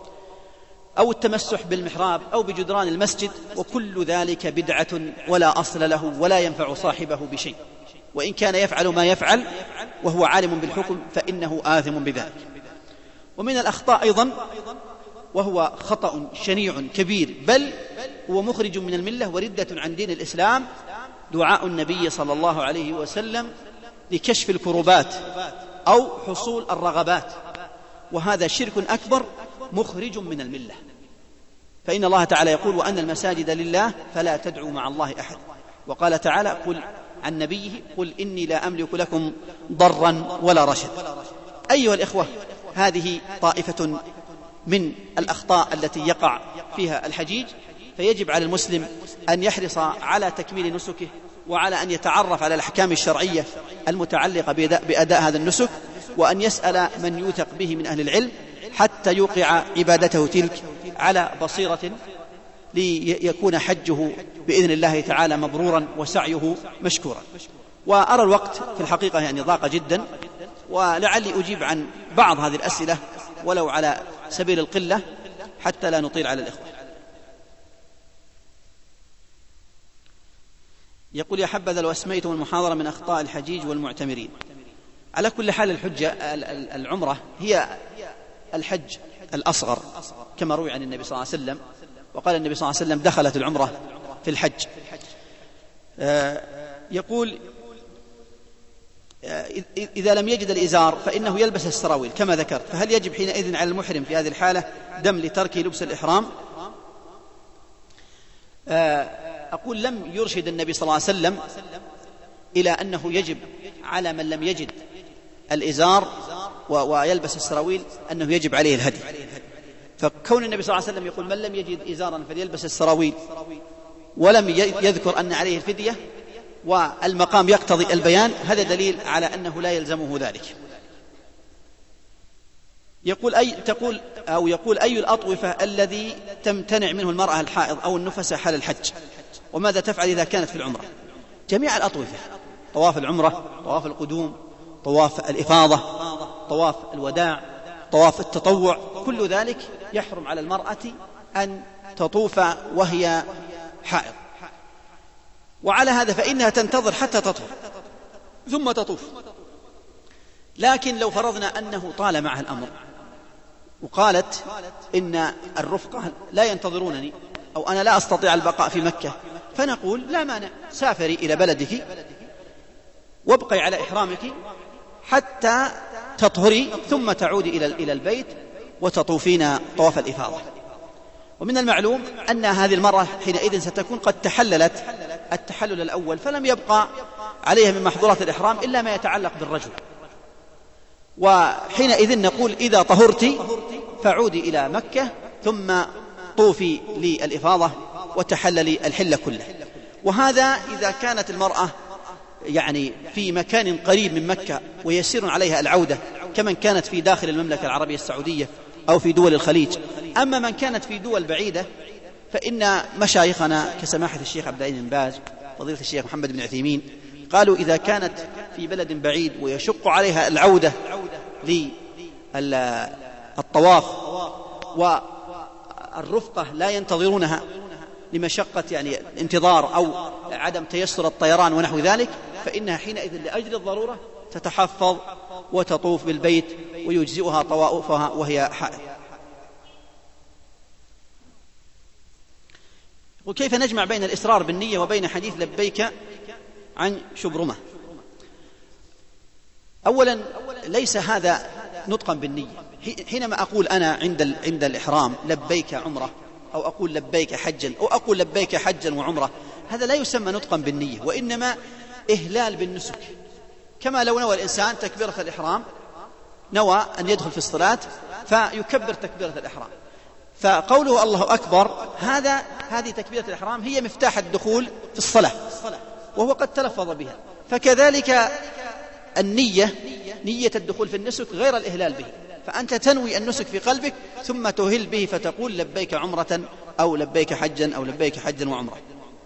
أو التمسح بالمحراب أو بجدران المسجد، وكل ذلك بدعة ولا أصل له ولا ينفع صاحبه بشيء، وإن كان يفعل ما يفعل وهو عالم بالحكم فإنه آثم بذلك. ومن الأخطاء أيضا وهو خطأ شنيع كبير بل هو مخرج من الملة وردة عن دين الإسلام دعاء النبي صلى الله عليه وسلم لكشف الكربات أو حصول الرغبات، وهذا شرك أكبر مخرج من الملة، فإن الله تعالى يقول وأن المساجد لله فلا تدعوا مع الله أحد، وقال تعالى قل عن نبيه قل إني لا أملك لكم ضرا ولا رشد. أيها الإخوة، هذه طائفة من الأخطاء التي يقع فيها الحجيج، فيجب على المسلم أن يحرص على تكميل نسكه وعلى أن يتعرف على الأحكام الشرعية المتعلقة بأداء هذا النسك، وأن يسأل من يوثق به من أهل العلم حتى يوقع عبادته تلك على بصيرة ليكون حجه بإذن الله تعالى مبرورا وسعيه مشكورا. وأرى الوقت في الحقيقة يعني ضاق جدا، ولعلي أجيب عن بعض هذه الأسئلة ولو على سبيل القلة حتى لا نطيل على الإخوة. يقول: يا حبذا لو أسميتم المحاضرة من أخطاء الحجيج والمعتمرين. على كل حال الحجة العمرة هي الحج الأصغر كما روي عن النبي صلى الله عليه وسلم، وقال النبي صلى الله عليه وسلم: دخلت العمرة في الحج. يقول: إذا لم يجد الإزار فإنه يلبس السراويل كما ذكرت، فهل يجب حينئذ على المحرم في هذه الحالة دم لترك لبس الإحرام؟ أقول: لم يرشد النبي صلى الله عليه وسلم إلى أنه يجب على من لم يجد الإزار ويلبس السراويل أنه يجب عليه الهدي. فكون النبي صلى الله عليه وسلم يقول: من لم يجد إزارا فليلبس السراويل، ولم يذكر أن عليه الفدية، والمقام يقتضي البيان، هذا دليل على أنه لا يلزمه ذلك. يقول: أي الأطوفة الذي تمتنع منه المرأة الحائض أو النفساء حال الحج، وماذا تفعل إذا كانت في العمرة؟ جميع الأطوفة: طواف العمرة، طواف القدوم، طواف الإفاضة، طواف الوداع، طواف التطوع، كل ذلك يحرم على المرأة أن تطوف وهي حائض. وعلى هذا فإنها تنتظر حتى تطهر ثم تطوف. لكن لو فرضنا أنه طال معها الأمر وقالت: إن الرفقة لا ينتظرونني، أو أنا لا أستطيع البقاء في مكة، فنقول: لا مانع، سافري إلى بلدك وابقي على إحرامك حتى تطهري، ثم تعودي إلى البيت وتطوفين طواف الإفاضة. ومن المعلوم أن هذه المرة حينئذ ستكون قد تحللت التحلل الأول، فلم يبقى عليها من محظورات الإحرام إلا ما يتعلق بالرجل. وحينئذ نقول: إذا طهرت فعودي إلى مكة ثم طوفي للإفاضة وتحللي الحل كله. وهذا إذا كانت المرأة يعني في مكان قريب من مكة ويسير عليها العودة، كمن كانت في داخل المملكة العربية السعودية أو في دول الخليج. أما من كانت في دول بعيدة فإن مشايخنا كسماحة الشيخ عبد العزيز بن باز، فضيلة الشيخ محمد بن عثيمين، قالوا: إذا كانت في بلد بعيد ويشق عليها العودة للطواف والرفقة لا ينتظرونها لمشقة يعني انتظار أو عدم تيسر الطيران ونحو ذلك، فإنها حينئذ لأجل الضرورة تتحفظ وتطوف بالبيت ويجزئها طوافها وهي حائض. وكيف نجمع بين الإصرار بالنية وبين حديث لبيك عن شبرمة؟ أولا ليس هذا نطقا بالنية. حينما أقول أنا عند الإحرام لبيك عمرة، أو أقول لبيك حجا، أو أقول لبيك حجا وعمرة، هذا لا يسمى نطقا بالنية، وإنما إهلال بالنسك. كما لو نوى الإنسان تكبيرة الإحرام، نوى أن يدخل في الصلاة فيكبر تكبيرة الإحرام، فقوله الله أكبر هذه تكبيرة الإحرام هي مفتاح الدخول في الصلاة، وهو قد تلفظ بها. فكذلك النية، نية الدخول في النسك غير الإهلال به، فأنت تنوي النسك في قلبك ثم تهل به فتقول لبيك عمرة أو لبيك حجا أو لبيك حجا وعمرة.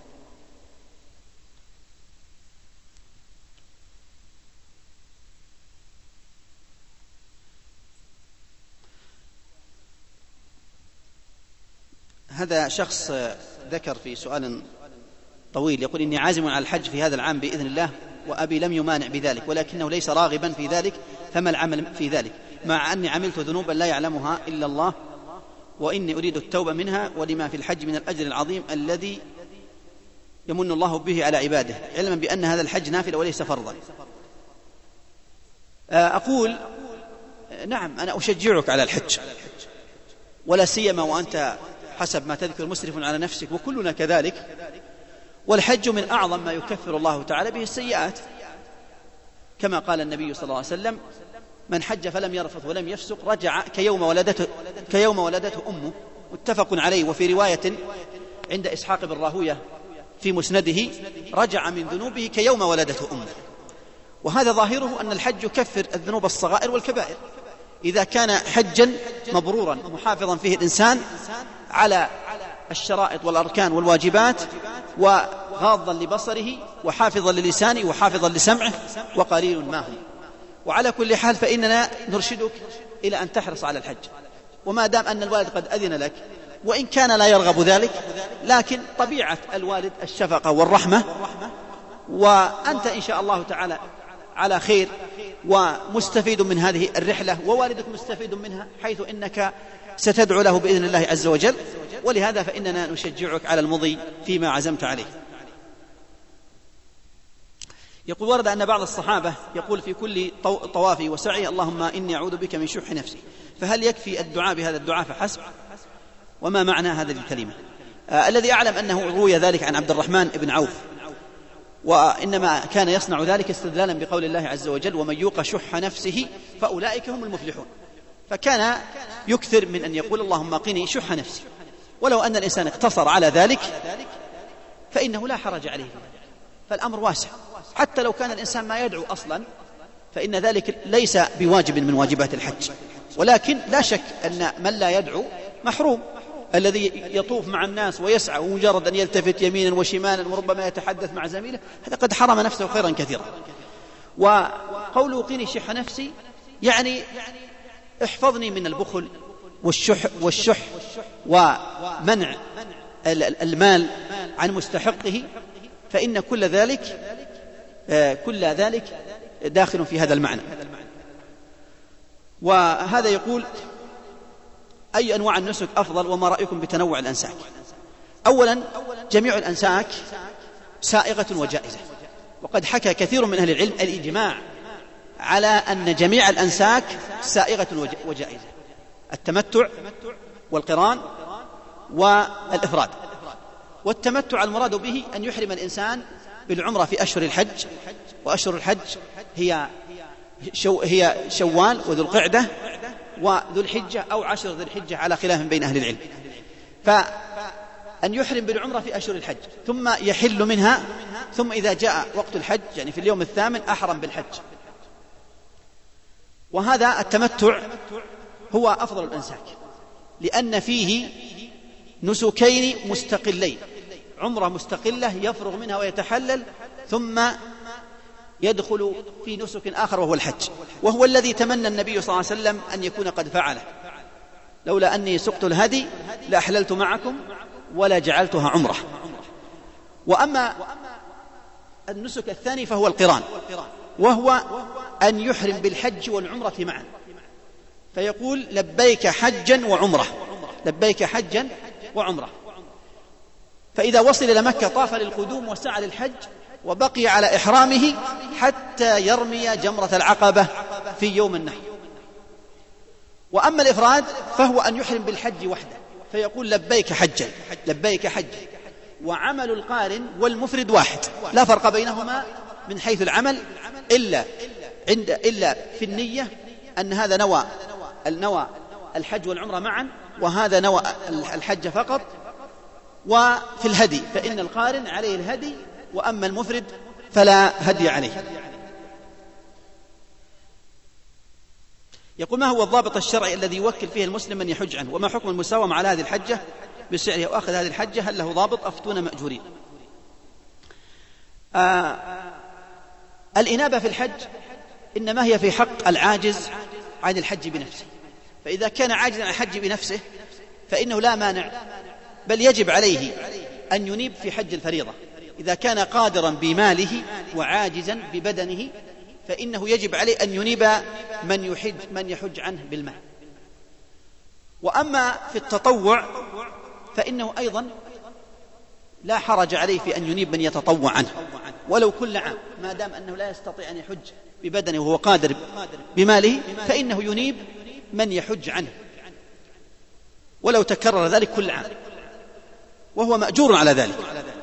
هذا شخص ذكر في سؤال طويل يقول: إني عازم على الحج في هذا العام بإذن الله، وأبي لم يمانع بذلك، ولكنه ليس راغبا في ذلك، فما العمل في ذلك؟ مع أني عملت ذنوبا لا يعلمها إلا الله، وإني أريد التوبة منها ولما في الحج من الأجر العظيم الذي يمن الله به على عباده، علما بأن هذا الحج نافل وليس فرضا. أقول: نعم، أنا أشجعك على الحج، ولا سيما وأنت حسب ما تذكر مسرف على نفسك، وكلنا كذلك. والحج من أعظم ما يكفر الله تعالى به السيئات، كما قال النبي صلى الله عليه وسلم: من حج فلم يرفث ولم يفسق رجع كيوم ولدته أمه، متفق عليه. وفي رواية عند إسحاق بن راهوية في مسنده: رجع من ذنوبه كيوم ولدته أمه. وهذا ظاهره أن الحج يكفر الذنوب الصغائر والكبائر، إذا كان حجا مبرورا محافظا فيه الإنسان على الشرائط والأركان والواجبات، وغاضا لبصره، وحافظا للسانه، وحافظا لسمعه، وقليل ما هم. وعلى كل حال فإننا نرشدك إلى أن تحرص على الحج، وما دام أن الوالد قد أذن لك، وإن كان لا يرغب ذلك، لكن طبيعة الوالد الشفقة والرحمة، وأنت إن شاء الله تعالى على خير ومستفيد من هذه الرحلة، ووالدك مستفيد منها، حيث إنك ستدعو له بإذن الله عز وجل. ولهذا فإننا نشجعك على المضي فيما عزمت عليه. يقول: ورد أن بعض الصحابة يقول في كل طواف وسعي: اللهم إني أعوذ بك من شح نفسي. فهل يكفي الدعاء بهذا الدعاء فحسب؟ وما معنى هذه الكلمة؟ الذي أعلم أنه روي ذلك عن عبد الرحمن بن عوف، وإنما كان يصنع ذلك استدلالا بقول الله عز وجل: ومن يوق شح نفسه فأولئك هم المفلحون. فكان يكثر من أن يقول: اللهم قني شح نفسي. ولو أن الإنسان اقتصر على ذلك فإنه لا حرج عليه، فالأمر واسع. حتى لو كان الإنسان ما يدعو أصلا فإن ذلك ليس بواجب من واجبات الحج، ولكن لا شك أن من لا يدعو محروم. الذي يطوف مع الناس ويسعى ومجرد أن يلتفت يمينا وشمالا وربما يتحدث مع زميله، هذا قد حرم نفسه خيرا كثيرا. وقوله قيني شح نفسي يعني احفظني من البخل والشح ومنع المال عن مستحقه، فإن كل ذلك داخل في هذا المعنى. وهذا يقول: أي أنواع النسك أفضل، وما رأيكم بتنوع الأنساك؟ أولا، جميع الأنساك سائغة وجائزة، وقد حكى كثير من أهل العلم الإجماع على أن جميع الأنساك سائغة وجائزة: التمتع والقران والإفراد. والتمتع المراد به أن يحرم الإنسان بالعمرة في أشهر الحج، وأشهر الحج هي شوال وذو القعدة وذو الحجة أو 10 ذي الحجة على خلاف بين أهل العلم. فأن يحرم بالعمرة في أشهر الحج ثم يحل منها، ثم إذا جاء وقت الحج يعني في اليوم الثامن أحرم بالحج. وهذا التمتع هو أفضل الأنساك، لأن فيه نسكين مستقلين: عمرة مستقلة يفرغ منها ويتحلل، ثم يدخل في نسك آخر وهو الحج، وهو الذي تمنى النبي صلى الله عليه وسلم أن يكون قد فعله: لولا أني سقت الهدي لأحللت معكم ولا جعلتها عمرة. وأما النسك الثاني فهو القران، وهو أن يحرم بالحج والعمرة معا، فيقول: لبيك حجا وعمرة، لبيك حجا وعمرة. فإذا وصل إلى مكة طاف للقدوم وسعى للحج، وبقي على إحرامه حتى يرمي جمرة العقبة في يوم النحر. وأما الإفراد فهو أن يحرم بالحج وحده، فيقول: لبيك حجا، لبيك حجا. وعمل القارن والمفرد واحد، لا فرق بينهما من حيث العمل إلا في النية، أن هذا نوى الحج والعمرة معا، وهذا نوى الحج فقط. وفي الهدي فإن القارن عليه الهدي، وأما المفرد فلا هدي عليه. يقول: ما هو الضابط الشرعي الذي يوكل فيه المسلم من يحج عنه؟ وما حكم المساومة على هذه الحجة بسعرها، وأخذ هذه الحجة هل له ضابط؟ أفتونا مأجورين. الإنابة في الحج إنما هي في حق العاجز عن الحج بنفسه، فإذا كان عاجزا عن الحج بنفسه فإنه لا مانع، بل يجب عليه أن ينيب في حج الفريضة. إذا كان قادرا بماله وعاجزا ببدنه فإنه يجب عليه أن ينيب من يحج عنه بالمال. وأما في التطوع فإنه أيضا لا حرج عليه في أن ينيب من يتطوع عنه ولو كل عام، ما دام أنه لا يستطيع أن يحج ببدنه وهو قادر بماله، فإنه ينيب من يحج عنه ولو تكرر ذلك كل عام، وهو مأجور على ذلك.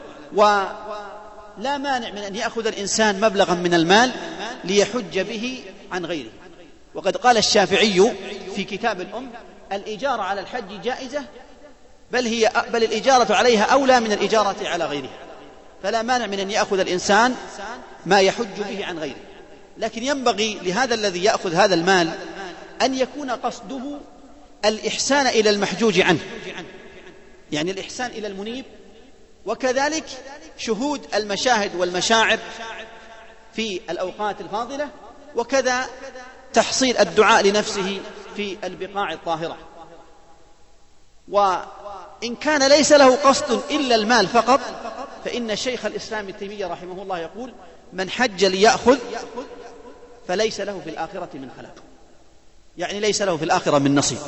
ولا مانع من أن يأخذ الإنسان مبلغا من المال ليحج به عن غيره. وقد قال الشافعي في كتاب الأم: الإجارة على الحج جائزة، بل الإجارة عليها أولى من الإجارة على غيرها، فلا مانع من أن يأخذ الإنسان ما يحج به عن غيره. لكن ينبغي لهذا الذي يأخذ هذا المال أن يكون قصده الإحسان إلى المحجوج عنه، يعني الإحسان إلى المنيب، وكذلك شهود المشاهد والمشاعر في الأوقات الفاضلة، وكذا تحصيل الدعاء لنفسه في البقاع الطاهرة. وإن كان ليس له قصد إلا المال فقط فإن شيخ الإسلام ابن تيمية رحمه الله يقول: من حج ليأخذ فليس له في الآخرة من خلاق، يعني ليس له في الآخرة من نصيب.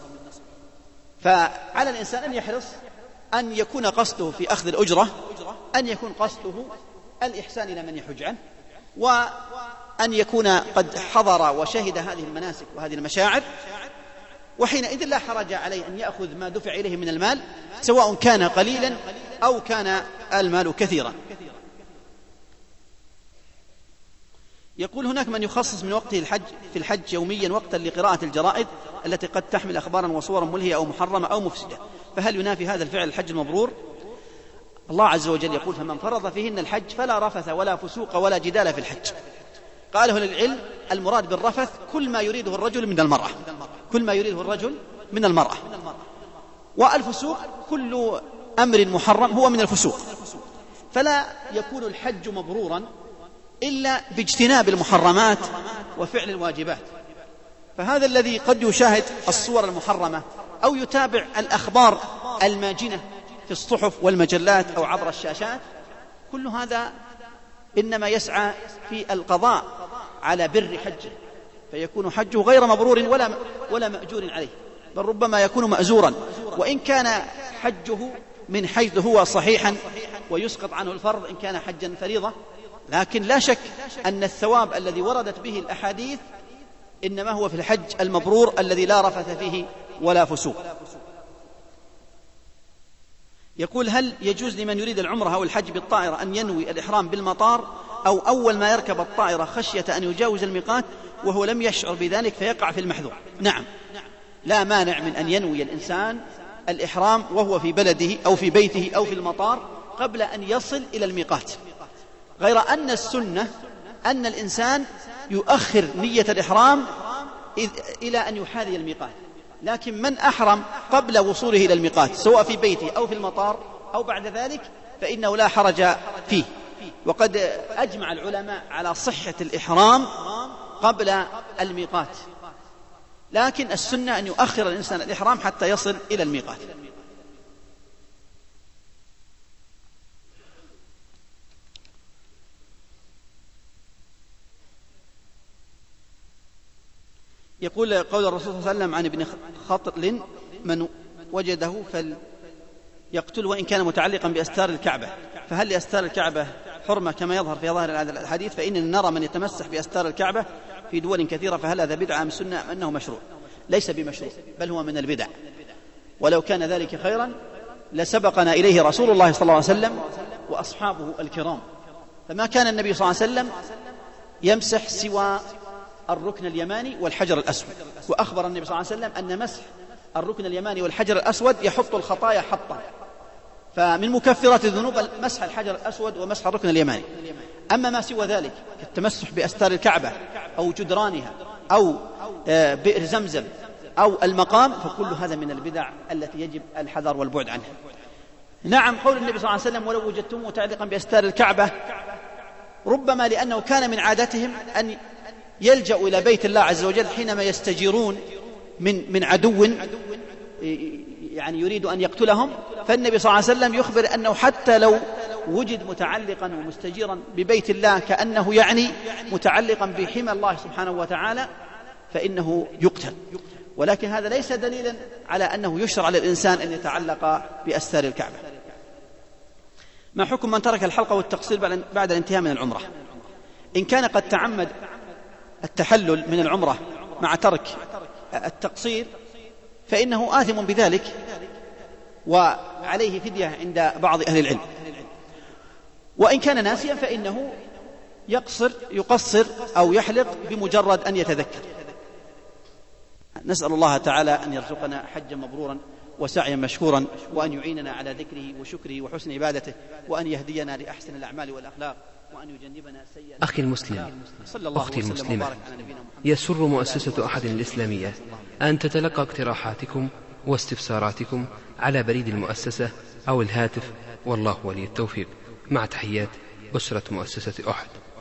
فعلى الإنسان أن يحرص أن يكون قصده في أخذ الأجرة أن يكون قصده الإحسان إلى من يحج عنه، وأن يكون قد حضر وشهد هذه المناسك وهذه المشاعر، وحينئذ لا حرج عليه أن يأخذ ما دفع إليه من المال، سواء كان قليلا أو كان المال كثيرا. يقول: هناك من يخصص من وقته في الحج يوميا وقتا لقراءة الجرائد التي قد تحمل أخبارا وصورا ملهية أو محرمة أو مفسدة، فهل ينافي هذا الفعل الحج المبرور؟ الله عز وجل يقول: فمن فرض فيهن الحج فلا رفث ولا فسوق ولا جدال في الحج. قاله للعلم: المراد بالرفث كل ما يريده الرجل من المرأة، كل ما يريده الرجل من المرأة، والفسوق كل أمر محرم هو من الفسوق. فلا يكون الحج مبرورا إلا باجتناب المحرمات وفعل الواجبات. فهذا الذي قد يشاهد الصور المحرمة أو يتابع الأخبار الماجنة في الصحف والمجلات أو عبر الشاشات، كل هذا إنما يسعى في القضاء على بر حجه، فيكون حجه غير مبرور ولا مأجور عليه، بل ربما يكون مأزورا، وإن كان حجه من حيث هو صحيحا ويسقط عنه الفرض إن كان حجا فريضة، لكن لا شك أن الثواب الذي وردت به الأحاديث إنما هو في الحج المبرور الذي لا رفث فيه ولا فسوق. يقول: هل يجوز لمن يريد العمرة أو الحج بالطائرة أن ينوي الإحرام بالمطار أو أول ما يركب الطائرة خشية أن يجاوز الميقات وهو لم يشعر بذلك فيقع في المحذور؟ نعم، لا مانع من أن ينوي الإنسان الإحرام وهو في بلده أو في بيته أو في المطار قبل أن يصل إلى الميقات، غير أن السنة أن الإنسان يؤخر نية الإحرام إلى أن يحاذي الميقات. لكن من أحرم قبل وصوله إلى الميقات سواء في بيته أو في المطار أو بعد ذلك فإنه لا حرج فيه. وقد أجمع العلماء على صحة الإحرام قبل الميقات، لكن السنة أن يؤخر الإنسان الإحرام حتى يصل إلى الميقات. يقول: قول الرسول صلى الله عليه وسلم عن ابن خطل: من وجده فليقتل وإن كان متعلقا بأستار الكعبة، فهل لأستار الكعبة حرمة كما يظهر في ظاهر هذا الحديث؟ فإننا نرى من يتمسح بأستار الكعبة في دول كثيرة، فهل هذا بدعة أم سنة أم أنه مشروع؟ ليس بمشروع، بل هو من البدع، ولو كان ذلك خيرا لسبقنا إليه رسول الله صلى الله عليه وسلم وأصحابه الكرام، فما كان النبي صلى الله عليه وسلم يمسح سوى الركن اليماني والحجر الأسود، وأخبر النبي صلى الله عليه وسلم أن مسح الركن اليماني والحجر الأسود يحط الخطايا حطا، فمن مكفرات الذنوب مسح الحجر الأسود ومسح الركن اليماني. أما ما سوى ذلك كالتمسح بأستار الكعبة أو جدرانها أو بئر زمزم أو المقام فكل هذا من البدع التي يجب الحذر والبعد عنها. نعم، قول النبي صلى الله عليه وسلم: ولو وجدتم متعلقا بأستار الكعبة، ربما لأنه كان من عادتهم أن يلجأوا إلى بيت الله عز وجل حينما يستجيرون من عدو يعني يريد أن يقتلهم، فالنبي صلى الله عليه وسلم يخبر أنه حتى لو وجد متعلقا ومستجيرا ببيت الله كأنه يعني متعلقا بحمى الله سبحانه وتعالى فإنه يقتل. ولكن هذا ليس دليلا على أنه يشرع للإنسان أن يتعلق بأستار الكعبة. ما حكم من ترك الحلقة والتقصير بعد الانتهاء من العمرة؟ إن كان قد تعمد التحلل من العمرة مع ترك التقصير فإنه آثم بذلك وعليه فدية عند بعض أهل العلم، وإن كان ناسيا فإنه يقصر أو يحلق بمجرد أن يتذكر. نسأل الله تعالى أن يرزقنا حجا مبرورا وسعيا مشكورا، وأن يعيننا على ذكره وشكره وحسن عبادته، وأن يهدينا لأحسن الأعمال والأخلاق، وأن يجنبنا سيئات. أخي المسلم، أختي المسلمة، يسر مؤسسة أحد الإسلامية أن تتلقى اقتراحاتكم واستفساراتكم على بريد المؤسسة أو الهاتف، والله ولي التوفيق. مع تحيات أسرة مؤسسة أحد.